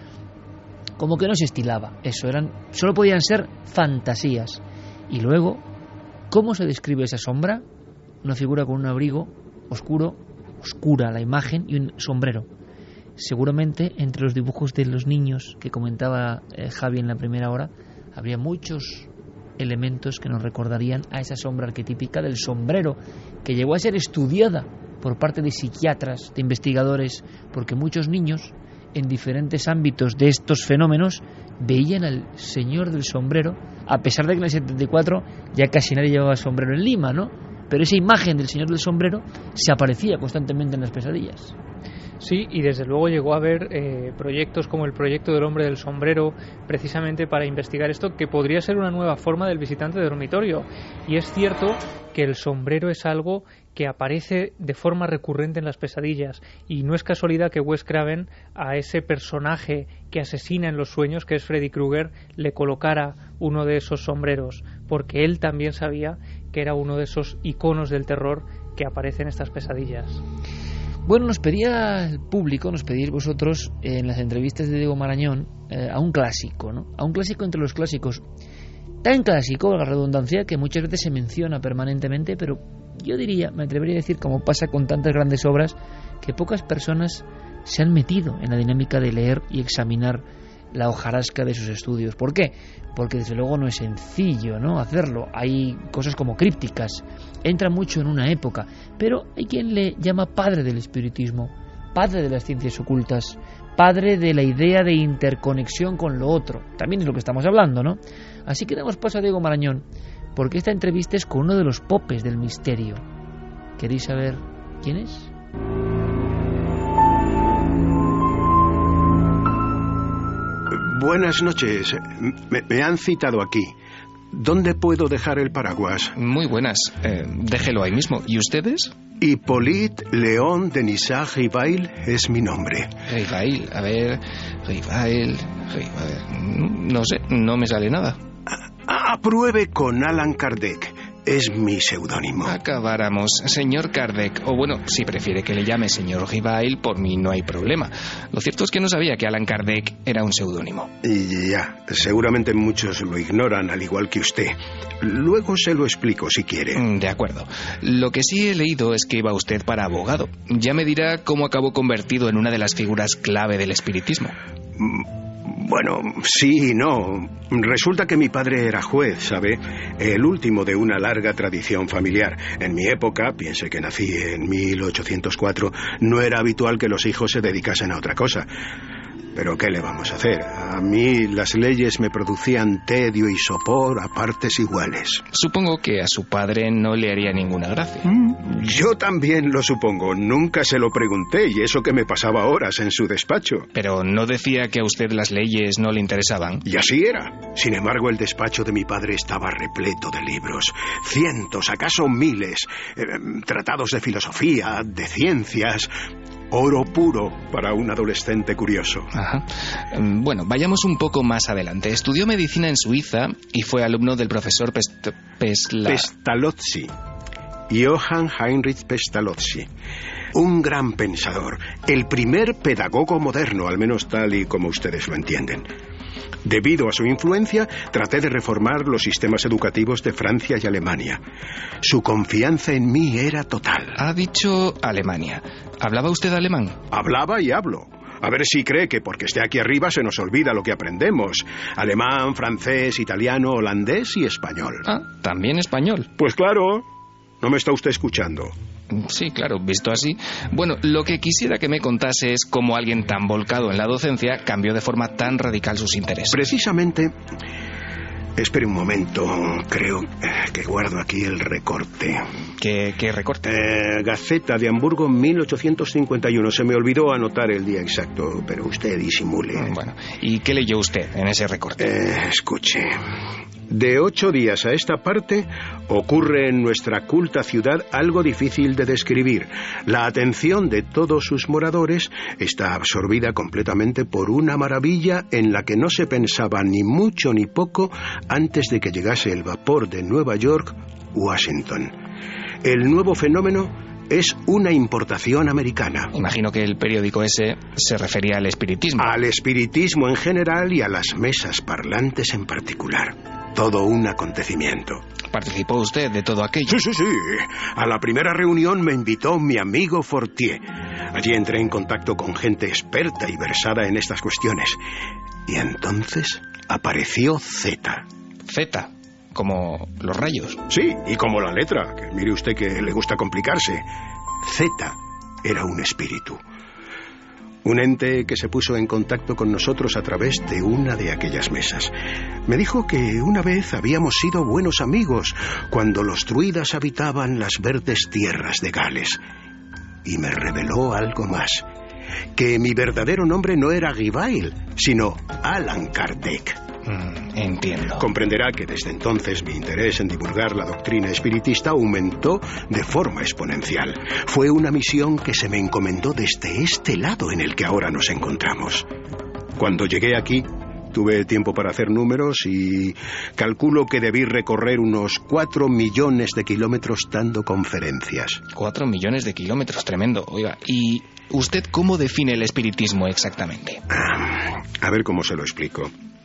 como que no se estilaba eso, eran, solo podían ser fantasías. Y luego, ¿cómo se describe esa sombra? Una figura con un abrigo oscuro, oscura la imagen, y un sombrero. Seguramente entre los dibujos de los niños que comentaba eh, Javi en la primera hora, habría muchos elementos que nos recordarían a esa sombra arquetípica del sombrero, que llegó a ser estudiada por parte de psiquiatras, de investigadores, porque muchos niños en diferentes ámbitos de estos fenómenos veían al señor del sombrero, a pesar de que en el setenta y cuatro ya casi nadie llevaba sombrero en Lima, ¿no? Pero esa imagen del señor del sombrero se aparecía constantemente en las pesadillas. Sí, y desde luego llegó a haber eh, proyectos como el proyecto del hombre del sombrero, precisamente para investigar esto, que podría ser una nueva forma del visitante de dormitorio. Y es cierto que el sombrero es algo que aparece de forma recurrente en las pesadillas, y no es casualidad que Wes Craven a ese personaje que asesina en los sueños, que es Freddy Krueger, le colocara uno de esos sombreros, porque él también sabía que era uno de esos iconos del terror que aparece en estas pesadillas. Bueno, nos pedía el público, nos pedís vosotros eh, en las entrevistas de Diego Marañón eh, a un clásico, ¿no? A un clásico entre los clásicos. Tan clásico, la redundancia, que muchas veces se menciona permanentemente, pero yo diría, me atrevería a decir, como pasa con tantas grandes obras, que pocas personas se han metido en la dinámica de leer y examinar la hojarasca de sus estudios. ¿Por qué? Porque desde luego no es sencillo, ¿no?, hacerlo. Hay cosas como crípticas, entra mucho en una época, pero hay quien le llama padre del espiritismo, padre de las ciencias ocultas, padre de la idea de interconexión con lo otro. También es lo que estamos hablando, ¿no? Así que damos paso a Diego Marañón porque esta entrevista es con uno de los popes del misterio. ¿Queréis saber quién es? Buenas noches. Me, me han citado aquí. ¿Dónde puedo dejar el paraguas? Muy buenas. Eh, déjelo ahí mismo. ¿Y ustedes? Hippolyte Léon Denisard Rivail es mi nombre. Rivail, a ver... Rivail... Rivail... No sé, no me sale nada. A- apruebe con Allan Kardec. Es mi seudónimo. Acabáramos. Señor Kardec, o bueno, si prefiere que le llame señor Rivail, por mí no hay problema. Lo cierto es que no sabía que Allan Kardec era un seudónimo. Y ya, seguramente muchos lo ignoran, al igual que usted. Luego se lo explico si quiere. De acuerdo. Lo que sí he leído es que iba usted para abogado. Ya me dirá cómo acabó convertido en una de las figuras clave del espiritismo. Bueno, sí y no. Resulta que mi padre era juez, ¿sabe? El último de una larga tradición familiar. En mi época, piense que nací en mil ochocientos cuatro, no era habitual que los hijos se dedicasen a otra cosa. Pero ¿qué le vamos a hacer? A mí las leyes me producían tedio y sopor a partes iguales. Supongo que a su padre no le haría ninguna gracia. Mm, yo también lo supongo. Nunca se lo pregunté y eso que me pasaba horas en su despacho. Pero ¿no decía que a usted las leyes no le interesaban? Y así era. Sin embargo, el despacho de mi padre estaba repleto de libros. Cientos, acaso miles. Eh, tratados de filosofía, de ciencias... Oro puro para un adolescente curioso. Ajá. Bueno, vayamos un poco más adelante. Estudió medicina en Suiza y fue alumno del profesor Pest... Pesla... Pestalozzi. Johann Heinrich Pestalozzi. Un gran pensador. El primer pedagogo moderno, al menos tal y como ustedes lo entienden. Debido a su influencia, traté de reformar los sistemas educativos de Francia y Alemania. Su confianza en mí era total. Ha dicho Alemania. ¿Hablaba usted alemán? Hablaba y hablo. A ver si cree que porque esté aquí arriba se nos olvida lo que aprendemos. Alemán, francés, italiano, holandés y español. Ah, también español. Pues claro. ¿No me está usted escuchando? Sí, claro, visto así. Bueno, lo que quisiera que me contase es cómo alguien tan volcado en la docencia cambió de forma tan radical sus intereses. Precisamente... Espere un momento, creo que guardo aquí el recorte. ¿Qué, qué recorte? Eh, Gaceta de Hamburgo, mil ochocientos cincuenta y uno. Se me olvidó anotar el día exacto, pero usted disimule. Bueno, ¿y qué leyó usted en ese recorte? Eh, escuche... De ocho días a esta parte ocurre en nuestra culta ciudad algo difícil de describir. La atención de todos sus moradores está absorbida completamente por una maravilla en la que no se pensaba ni mucho ni poco antes de que llegase el vapor de Nueva York, Washington. El nuevo fenómeno es una importación americana. Imagino que el periódico ese se refería al espiritismo. Al espiritismo en general y a las mesas parlantes en particular. Todo un acontecimiento. ¿Participó usted de todo aquello? Sí, sí, sí. A la primera reunión me invitó mi amigo Fortier. Allí entré en contacto con gente experta y versada en estas cuestiones. Y entonces apareció Z. Z, como los rayos. Sí, y como la letra, que mire usted que le gusta complicarse. Z era un espíritu. Un ente que se puso en contacto con nosotros a través de una de aquellas mesas. Me dijo que una vez habíamos sido buenos amigos cuando los druidas habitaban las verdes tierras de Gales. Y me reveló algo más. Que mi verdadero nombre no era Rivail, sino Allan Kardec. Mm, entiendo. Comprenderá que desde entonces mi interés en divulgar la doctrina espiritista aumentó de forma exponencial. Fue una misión que se me encomendó desde este lado en el que ahora nos encontramos. Cuando llegué aquí, tuve tiempo para hacer números y calculo que debí recorrer unos cuatro millones de kilómetros dando conferencias. Cuatro millones de kilómetros, tremendo. Oiga, ¿y usted cómo define el espiritismo exactamente? Ah, a ver cómo se lo explico.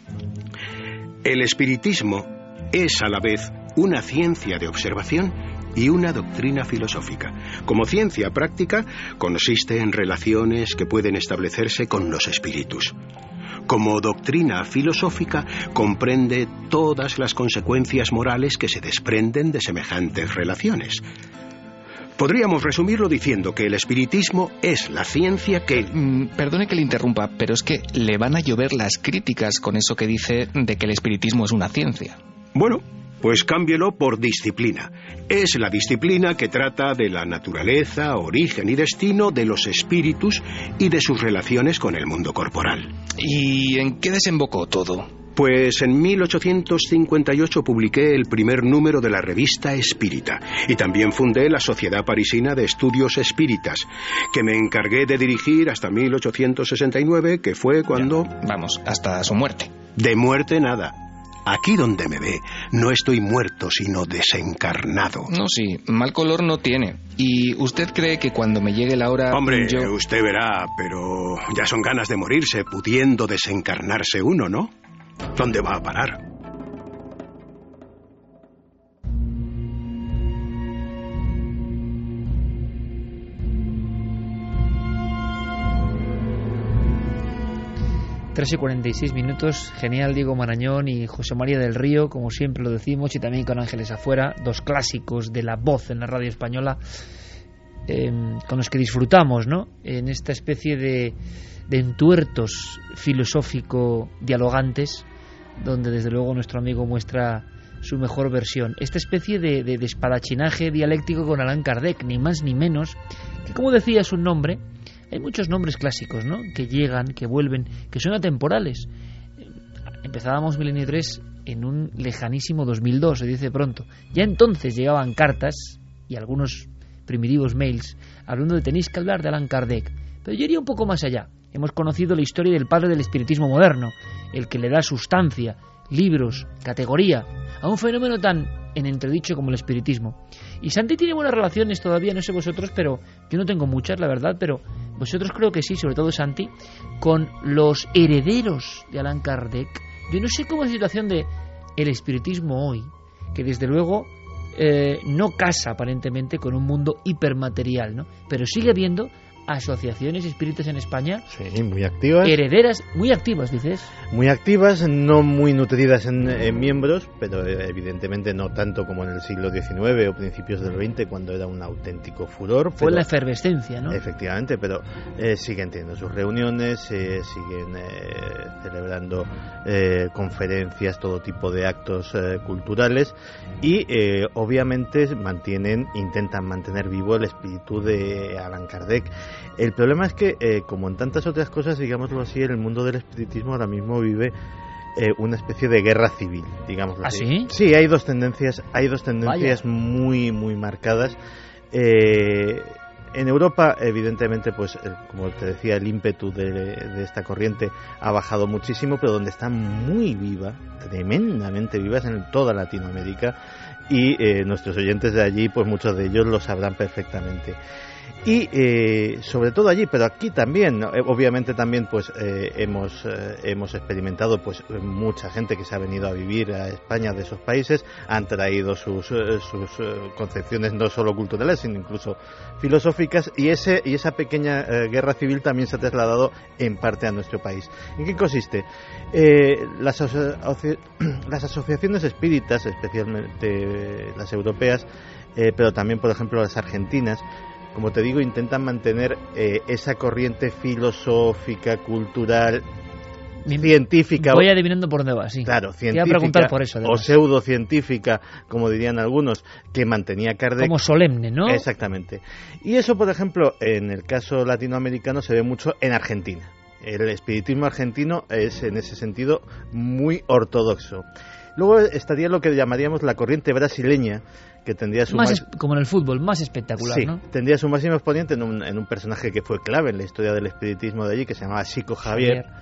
El espiritismo es a la vez una ciencia de observación y una doctrina filosófica. Como ciencia práctica, consiste en relaciones que pueden establecerse con los espíritus. Como doctrina filosófica, comprende todas las consecuencias morales que se desprenden de semejantes relaciones. Podríamos resumirlo diciendo que el espiritismo es la ciencia que... Mm, perdone que le interrumpa, pero es que le van a llover las críticas con eso que dice de que el espiritismo es una ciencia. Bueno, Pues cámbielo por disciplina. Es la disciplina que trata de la naturaleza, origen y destino de los espíritus y de sus relaciones con el mundo corporal. ¿Y en qué desembocó todo? Pues en mil ochocientos cincuenta y ocho publiqué el primer número de la revista Espírita y también fundé la Sociedad Parisina de Estudios Espíritas, que me encargué de dirigir hasta mil ochocientos sesenta y nueve, que fue cuando... Ya, vamos, hasta su muerte. De muerte nada. Aquí donde me ve, no estoy muerto, sino desencarnado. No, sí, mal color no tiene. ¿Y usted cree que cuando me llegue la hora... Hombre, yo... usted verá, pero ya son ganas de morirse pudiendo desencarnarse uno, ¿no? ¿Dónde va a parar? tres y cuarenta y seis minutos, genial Diego Marañón y José María del Río, como siempre lo decimos, y también con Ángeles Afuera, dos clásicos de la voz en la radio española, eh, con los que disfrutamos, ¿no?, en esta especie de, de entuertos filosófico-dialogantes, donde desde luego nuestro amigo muestra su mejor versión. Esta especie de, de, de espadachinaje dialéctico con Allan Kardec, ni más ni menos, que como decía es un nombre... Hay muchos nombres clásicos, ¿no?, que llegan, que vuelven, que son atemporales. Empezábamos Milenio tres en un lejanísimo dos mil dos, se dice pronto. Ya entonces llegaban cartas y algunos primitivos mails hablando de tenéis que hablar de Allan Kardec. Pero yo iría un poco más allá. Hemos conocido la historia del padre del espiritismo moderno, el que le da sustancia, libros, categoría a un fenómeno tan en entredicho como el espiritismo. Y Santi tiene buenas relaciones todavía, no sé vosotros, pero yo no tengo muchas, la verdad, pero vosotros creo que sí, sobre todo Santi, con los herederos de Allan Kardec. Yo no sé cómo es la situación de el espiritismo hoy, que desde luego eh, no casa aparentemente con un mundo hipermaterial, ¿no? Pero sigue habiendo asociaciones espíritas en España. Sí, muy activas. Herederas, muy activas, dices. Muy activas, no muy nutridas en, en miembros, pero evidentemente no tanto como en el siglo diecinueve o principios del veinte, cuando era un auténtico furor. Fue la efervescencia, ¿no? Efectivamente, pero eh, siguen teniendo sus reuniones, eh, siguen eh, celebrando eh, conferencias, todo tipo de actos eh, culturales y eh, obviamente mantienen, intentan mantener vivo el espíritu de Allan Kardec. El problema es que, eh, como en tantas otras cosas, digámoslo así, el mundo del espiritismo ahora mismo vive eh, una especie de guerra civil, digámoslo ¿Ah, así. sí? Sí, hay dos tendencias, hay dos tendencias Vaya. muy, muy marcadas. Eh, en Europa, evidentemente, pues, el, como te decía, el ímpetu de, de esta corriente ha bajado muchísimo, pero donde está muy viva, tremendamente viva, es en toda Latinoamérica, y eh, nuestros oyentes de allí, pues muchos de ellos lo sabrán perfectamente. Y eh, sobre todo allí, pero aquí también, ¿no? Obviamente también pues eh, hemos eh, hemos experimentado pues mucha gente que se ha venido a vivir a España de esos países, han traído sus eh, sus eh, concepciones no solo culturales sino incluso filosóficas, y ese y esa pequeña eh, guerra civil también se ha trasladado en parte a nuestro país. ¿En qué consiste? Eh, las, aso- las asociaciones espíritas, especialmente las europeas, eh, pero también por ejemplo las argentinas, como te digo, intentan mantener eh, esa corriente filosófica, cultural, Mi, científica. Voy adivinando por dónde va, sí. Claro, científica. Te iba a preguntar por eso, o pseudocientífica, como dirían algunos, que mantenía Kardec. Como solemne, ¿no? Exactamente. Y eso, por ejemplo, en el caso latinoamericano se ve mucho en Argentina. El espiritismo argentino es, en ese sentido, muy ortodoxo. Luego estaría lo que llamaríamos la corriente brasileña, que tendría su más más... es, como en el fútbol, más espectacular, sí, ¿no? tendría su máximo exponente en un, en un personaje que fue clave en la historia del espiritismo de allí, que se llamaba Chico Javier, Javier.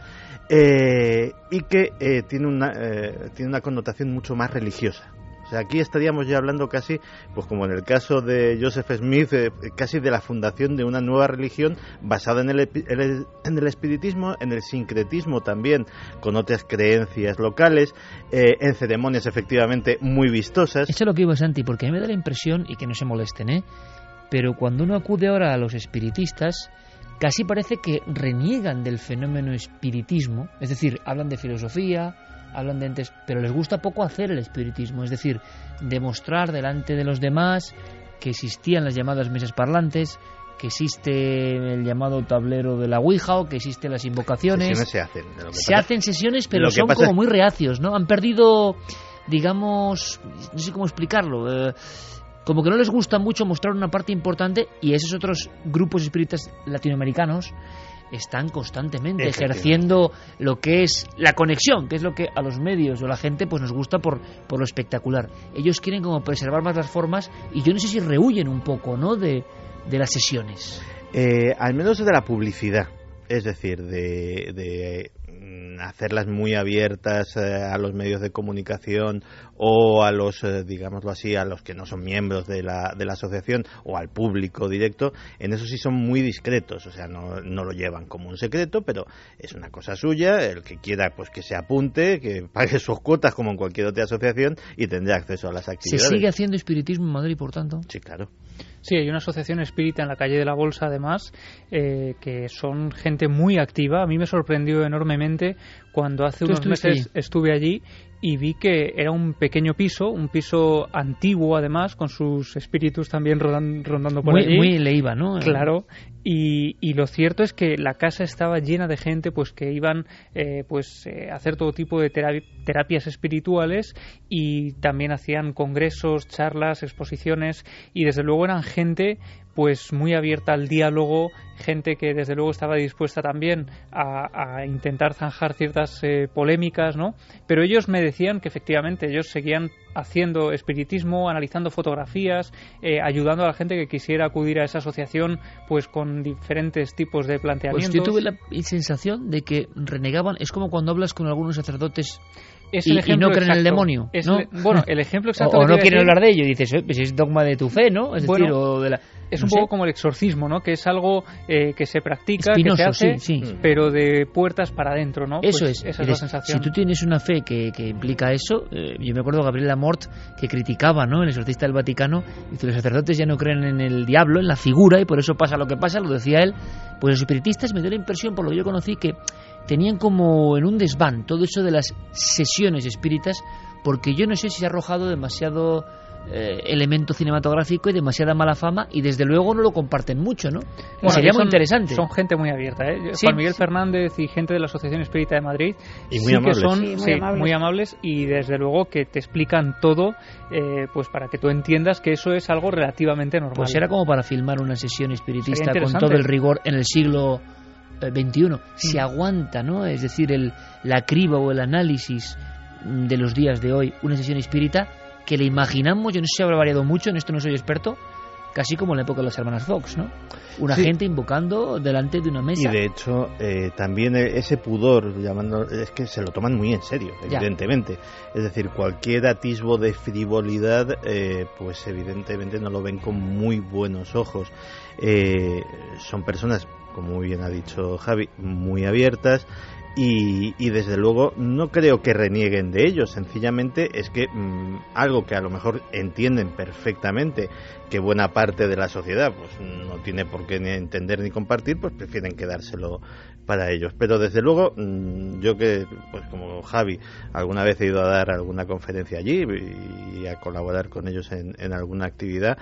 Eh, y que eh, tiene una eh, tiene una connotación mucho más religiosa. O sea, aquí estaríamos ya hablando casi, pues como en el caso de Joseph Smith, eh, casi de la fundación de una nueva religión basada en el, el, en el espiritismo, en el sincretismo también, con otras creencias locales, eh, en ceremonias efectivamente muy vistosas. Eso es lo que iba, Santi, porque a mí me da la impresión, y que no se molesten, ¿eh? pero cuando uno acude ahora a los espiritistas, casi parece que reniegan del fenómeno espiritismo, es decir, hablan de filosofía, hablan de entes, pero les gusta poco hacer el espiritismo, es decir, demostrar delante de los demás que existían las llamadas mesas parlantes, que existe el llamado tablero de la Ouija o que existen las invocaciones. Sesiones se hacen. Se hacen sesiones, pero son como es... muy reacios, ¿no? Han perdido digamos, no sé cómo explicarlo, eh, como que no les gusta mucho mostrar una parte importante, y esos otros grupos espíritas latinoamericanos están constantemente ejerciendo lo que es la conexión, que es lo que a los medios o la gente pues nos gusta por, por lo espectacular. Ellos quieren como preservar más las formas, y yo no sé si rehuyen un poco, ¿no?, de, de las sesiones. Eh, al menos de la publicidad, es decir, de, de hacerlas muy abiertas eh, a los medios de comunicación o a los, eh, digámoslo así, a los que no son miembros de la, de la asociación, o al público directo. En eso sí son muy discretos, o sea, no, no lo llevan como un secreto, pero es una cosa suya. El que quiera, pues que se apunte, que pague sus cuotas como en cualquier otra asociación, y tendrá acceso a las actividades. ¿Se sigue haciendo espiritismo en Madrid, por tanto? Sí, claro. Sí, hay una asociación espírita en la calle de la Bolsa, además, eh, que son gente muy activa. A mí me sorprendió enormemente cuando hace unos meses allí? estuve allí y vi que era un pequeño piso, un piso antiguo, además, con sus espíritus también rodan, rondando por muy, allí. Muy le iba, ¿no? Claro. Y, y lo cierto es que la casa estaba llena de gente, pues que iban eh, pues eh, a hacer todo tipo de terapi- terapias espirituales, y también hacían congresos, charlas, exposiciones, y desde luego eran gente pues muy abierta al diálogo, gente que desde luego estaba dispuesta también a, a intentar zanjar ciertas eh, polémicas, ¿no? Pero ellos me decían que efectivamente ellos seguían haciendo espiritismo, analizando fotografías, eh, ayudando a la gente que quisiera acudir a esa asociación, pues con diferentes tipos de planteamientos. Pues yo tuve la sensación de que renegaban. Es como cuando hablas con algunos sacerdotes Es y, el y no creen exacto. en el demonio, es ¿no? El, bueno, el ejemplo exacto. O, que o no quieren decir, hablar de ello, y dices, eh, pues es dogma de tu fe, ¿no? Es bueno, decir, o de la... Es no un sé. poco como el exorcismo, ¿no? Que es algo eh, que se practica, Espinoso, que se hace, sí, sí. pero de puertas para adentro, ¿no? Eso Pues es. Esa es Eres, la sensación. Si tú tienes una fe que, que implica eso, eh, yo me acuerdo de Gabriel Lamort, que criticaba, ¿no?, el exorcista del Vaticano, y que los sacerdotes ya no creen en el diablo, en la figura, y por eso pasa lo que pasa, lo decía él. Pues los espiritistas, me dio la impresión, por lo que yo conocí, que tenían como en un desván todo eso de las sesiones espíritas, porque yo no sé si se ha arrojado demasiado eh, elemento cinematográfico y demasiada mala fama, y desde luego no lo comparten mucho, ¿no? Bueno, sería son, muy interesante. Son gente muy abierta, ¿eh? Sí, Juan Miguel sí. Fernández y gente de la Asociación Espírita de Madrid y muy sí amables. que son Sí, muy sí, amables. muy amables, y desde luego que te explican todo, eh, pues para que tú entiendas que eso es algo relativamente normal. Pues era como para filmar una sesión espiritista Sería con interesante. todo el rigor en el siglo veintiuno. Se aguanta, ¿no? Es decir, el, la criba o el análisis de los días de hoy, una sesión espírita que le imaginamos, yo no sé si habrá variado mucho, en esto no soy experto, casi como en la época de las hermanas Fox, ¿no? Una Sí. gente invocando delante de una mesa. Y de hecho, eh, también ese pudor, llamando, es que se lo toman muy en serio, Ya. evidentemente. Es decir, cualquier atisbo de frivolidad, eh, pues evidentemente no lo ven con muy buenos ojos. Eh, son personas, como muy bien ha dicho Javi, muy abiertas. Y, y desde luego no creo que renieguen de ello, sencillamente es que mmm, algo que a lo mejor entienden perfectamente que buena parte de la sociedad pues no tiene por qué ni entender ni compartir, pues prefieren quedárselo para ellos. Pero desde luego mmm, yo que, pues como Javi, alguna vez he ido a dar alguna conferencia allí y, y a colaborar con ellos en, en alguna actividad,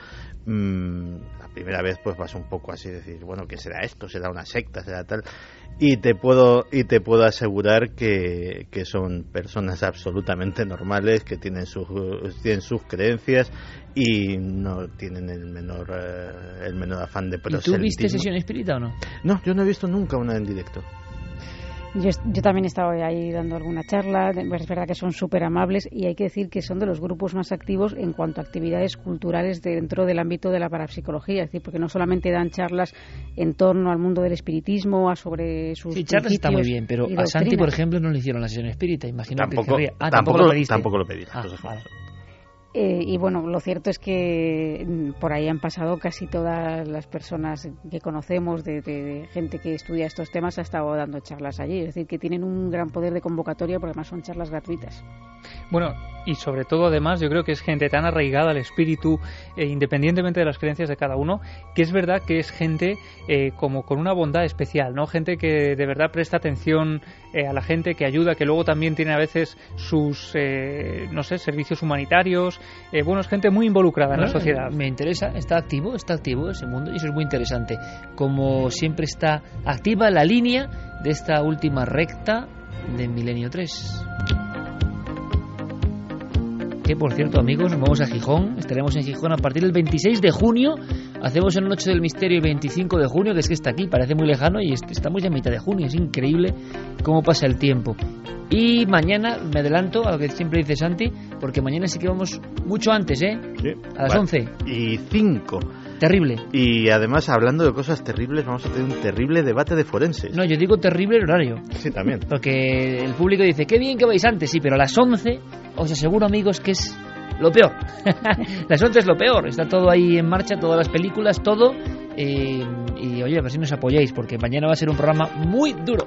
mmm, la primera vez pues vas un poco así, decir, bueno, ¿qué será esto? ¿Será una secta? ¿Será tal? Y te puedo y te puedo asegurar que, que son personas absolutamente normales, que tienen sus tienen sus creencias y no tienen el menor eh, el menor afán de ¿Y proselitismo. tú viste sesión espírita o no? No, yo no he visto nunca una en directo. Yo, yo también he estado ahí dando alguna charla, es verdad que son súper amables, y hay que decir que son de los grupos más activos en cuanto a actividades culturales dentro del ámbito de la parapsicología, es decir, porque no solamente dan charlas en torno al mundo del espiritismo, a sobre sus Sí, charlas está muy bien, pero y a Santi, doctrinas. por ejemplo, no le hicieron la sesión espírita, imagino Tampoco, que querría. Ah, tampoco, lo pediste. tampoco lo pedí. Ah, Pues, vale. Eh, y bueno, lo cierto es que mm, por ahí han pasado casi todas las personas que conocemos, de, de- de gente que estudia estos temas, ha estado dando charlas allí. Es decir, que tienen un gran poder de convocatoria porque además son charlas gratuitas. Bueno, y sobre todo además yo creo que es gente tan arraigada al espíritu, eh, independientemente de las creencias de cada uno, que es verdad que es gente eh, como con una bondad especial, ¿no? Gente que de verdad presta atención eh, a la gente, que ayuda, que luego también tiene a veces sus, eh, no sé, servicios humanitarios. Eh, bueno, es gente muy involucrada en la No, sociedad. Me interesa, está activo, está activo ese mundo, y eso es muy interesante. Como siempre está activa la línea de esta última recta de Milenio tres. que por cierto, amigos, nos vamos a Gijón. Estaremos en Gijón a partir del veintiséis de junio. Hacemos una noche del misterio el veinticinco de junio, que es que está aquí, parece muy lejano, y estamos ya a mitad de junio. Es increíble cómo pasa el tiempo. Y mañana, me adelanto a lo que siempre dice Santi, porque mañana sí que vamos mucho antes, ¿eh? Sí. A las vale. once. Y cinco. Terrible. Y además, hablando de cosas terribles, vamos a tener un terrible debate de forenses. No, yo digo terrible el horario. Sí, también. Porque el público dice, qué bien que vais antes, sí, pero a las once, os aseguro, amigos, que es lo peor. Las once es lo peor. Está todo ahí en marcha, todas las películas, todo. Eh, y oye, a ver si nos apoyáis, porque mañana va a ser un programa muy duro.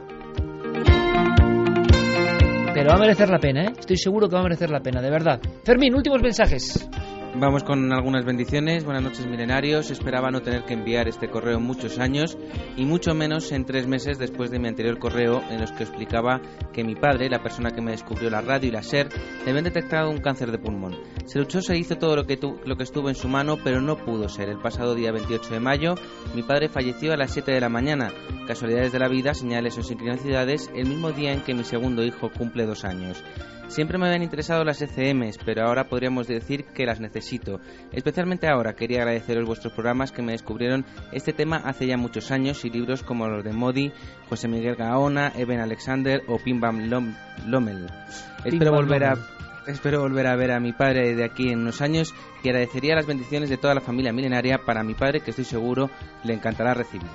Pero va a merecer la pena, ¿eh? Estoy seguro que va a merecer la pena, de verdad. Fermín, últimos mensajes. Vamos con algunas bendiciones. Buenas noches, milenarios. Esperaba no tener que enviar este correo muchos años y mucho menos en tres meses después de mi anterior correo en los que explicaba que mi padre, la persona que me descubrió la radio y la SER, le habían detectado un cáncer de pulmón. Se luchó, se hizo todo lo que, tu, lo que estuvo en su mano, pero no pudo ser. El pasado día veintiocho de mayo, mi padre falleció a las siete de la mañana. Casualidades de la vida, señales o sincronicidades, el mismo día en que mi segundo hijo cumple dos años. Siempre me habían interesado las E C Ms, pero ahora podríamos decir que las necesito. Especialmente ahora quería agradeceros vuestros programas que me descubrieron este tema hace ya muchos años y libros como los de Modi, José Miguel Gaona, Eben Alexander o Pim Bam Lom- Lommel. Espero volver a espero volver a ver a mi padre de aquí en unos años y agradecería las bendiciones de toda la familia milenaria para mi padre, que estoy seguro le encantará recibir.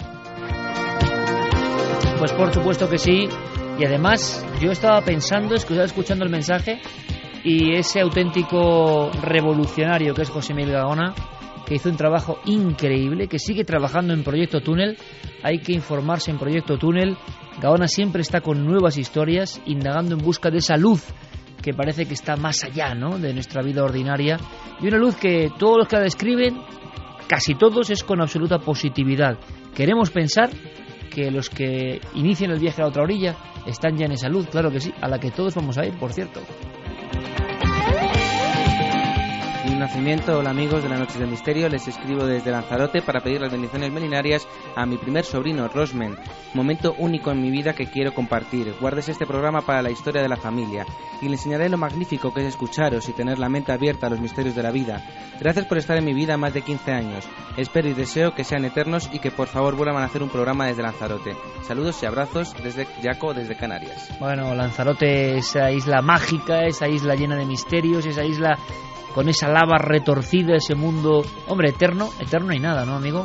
Pues por supuesto que sí. Y además, yo estaba pensando, estaba escuchando el mensaje, y ese auténtico revolucionario que es José Miguel Gaona, que hizo un trabajo increíble, que sigue trabajando en Proyecto Túnel. Hay que informarse en Proyecto Túnel. Gaona siempre está con nuevas historias, indagando en busca de esa luz que parece que está más allá, ¿no?, de nuestra vida ordinaria, y una luz que todos los que la describen, casi todos, es con absoluta positividad. Queremos pensar que los que inician el viaje a la otra orilla están ya en esa luz, claro que sí, a la que todos vamos a ir, por cierto. Un nacimiento, hola amigos de la Noche del Misterio, les escribo desde Lanzarote para pedir las bendiciones milenarias a mi primer sobrino, Rosmen. Momento único en mi vida que quiero compartir. Guardes este programa para la historia de la familia y le enseñaré lo magnífico que es escucharos y tener la mente abierta a los misterios de la vida. Gracias por estar en mi vida más de quince años. Espero y deseo que sean eternos y que por favor vuelvan a hacer un programa desde Lanzarote. Saludos y abrazos desde Yaco, desde Canarias. Bueno, Lanzarote, esa isla mágica, esa isla llena de misterios, esa isla con esa lava retorcida, ese mundo, hombre, eterno, eterno y nada, ¿no, amigo?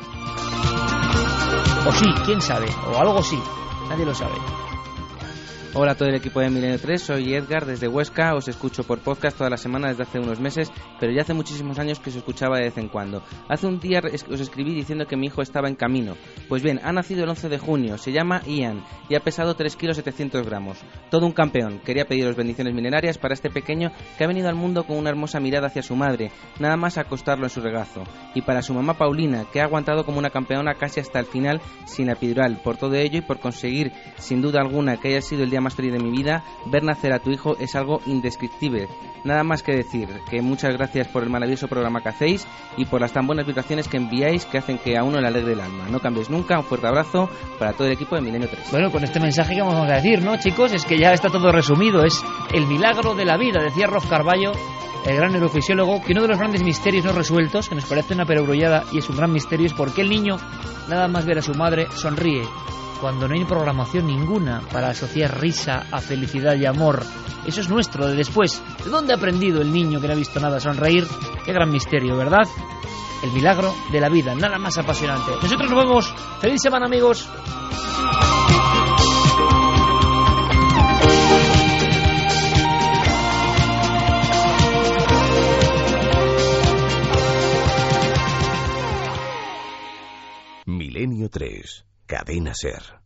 O sí, quién sabe, o algo sí, nadie lo sabe. Hola a todo el equipo de Milenio tres, soy Edgar desde Huesca, os escucho por podcast toda la semana desde hace unos meses, pero ya hace muchísimos años que os escuchaba de vez en cuando. Hace un día os escribí diciendo que mi hijo estaba en camino. Pues bien, ha nacido el once de junio, se llama Ian y ha pesado tres kilos setecientos gramos. Todo un campeón. Quería pediros bendiciones milenarias para este pequeño que ha venido al mundo con una hermosa mirada hacia su madre, nada más acostarlo en su regazo. Y para su mamá Paulina, que ha aguantado como una campeona casi hasta el final sin epidural. Por todo ello y por conseguir, sin duda alguna, que haya sido el día más feliz de mi vida, ver nacer a tu hijo es algo indescriptible. Nada más que decir, que muchas gracias por el maravilloso programa que hacéis y por las tan buenas vibraciones que enviáis que hacen que a uno le alegre el alma. No cambies nunca, un fuerte abrazo para todo el equipo de Milenio tres. Bueno, con este mensaje que vamos a decir, ¿no, chicos? Es que ya está todo resumido, es el milagro de la vida, decía Rolf Carballo, el gran neurofisiólogo, que uno de los grandes misterios no resueltos, que nos parece una perogrullada y es un gran misterio, es por qué el niño, nada más ver a su madre, sonríe, cuando no hay programación ninguna para asociar risa a felicidad y amor. Eso es nuestro, de después. ¿De dónde ha aprendido el niño que no ha visto nada sonreír? Qué gran misterio, ¿verdad? El milagro de la vida, nada más apasionante. Nosotros nos vemos. ¡Feliz semana, amigos! Milenio tres, Cadena SER.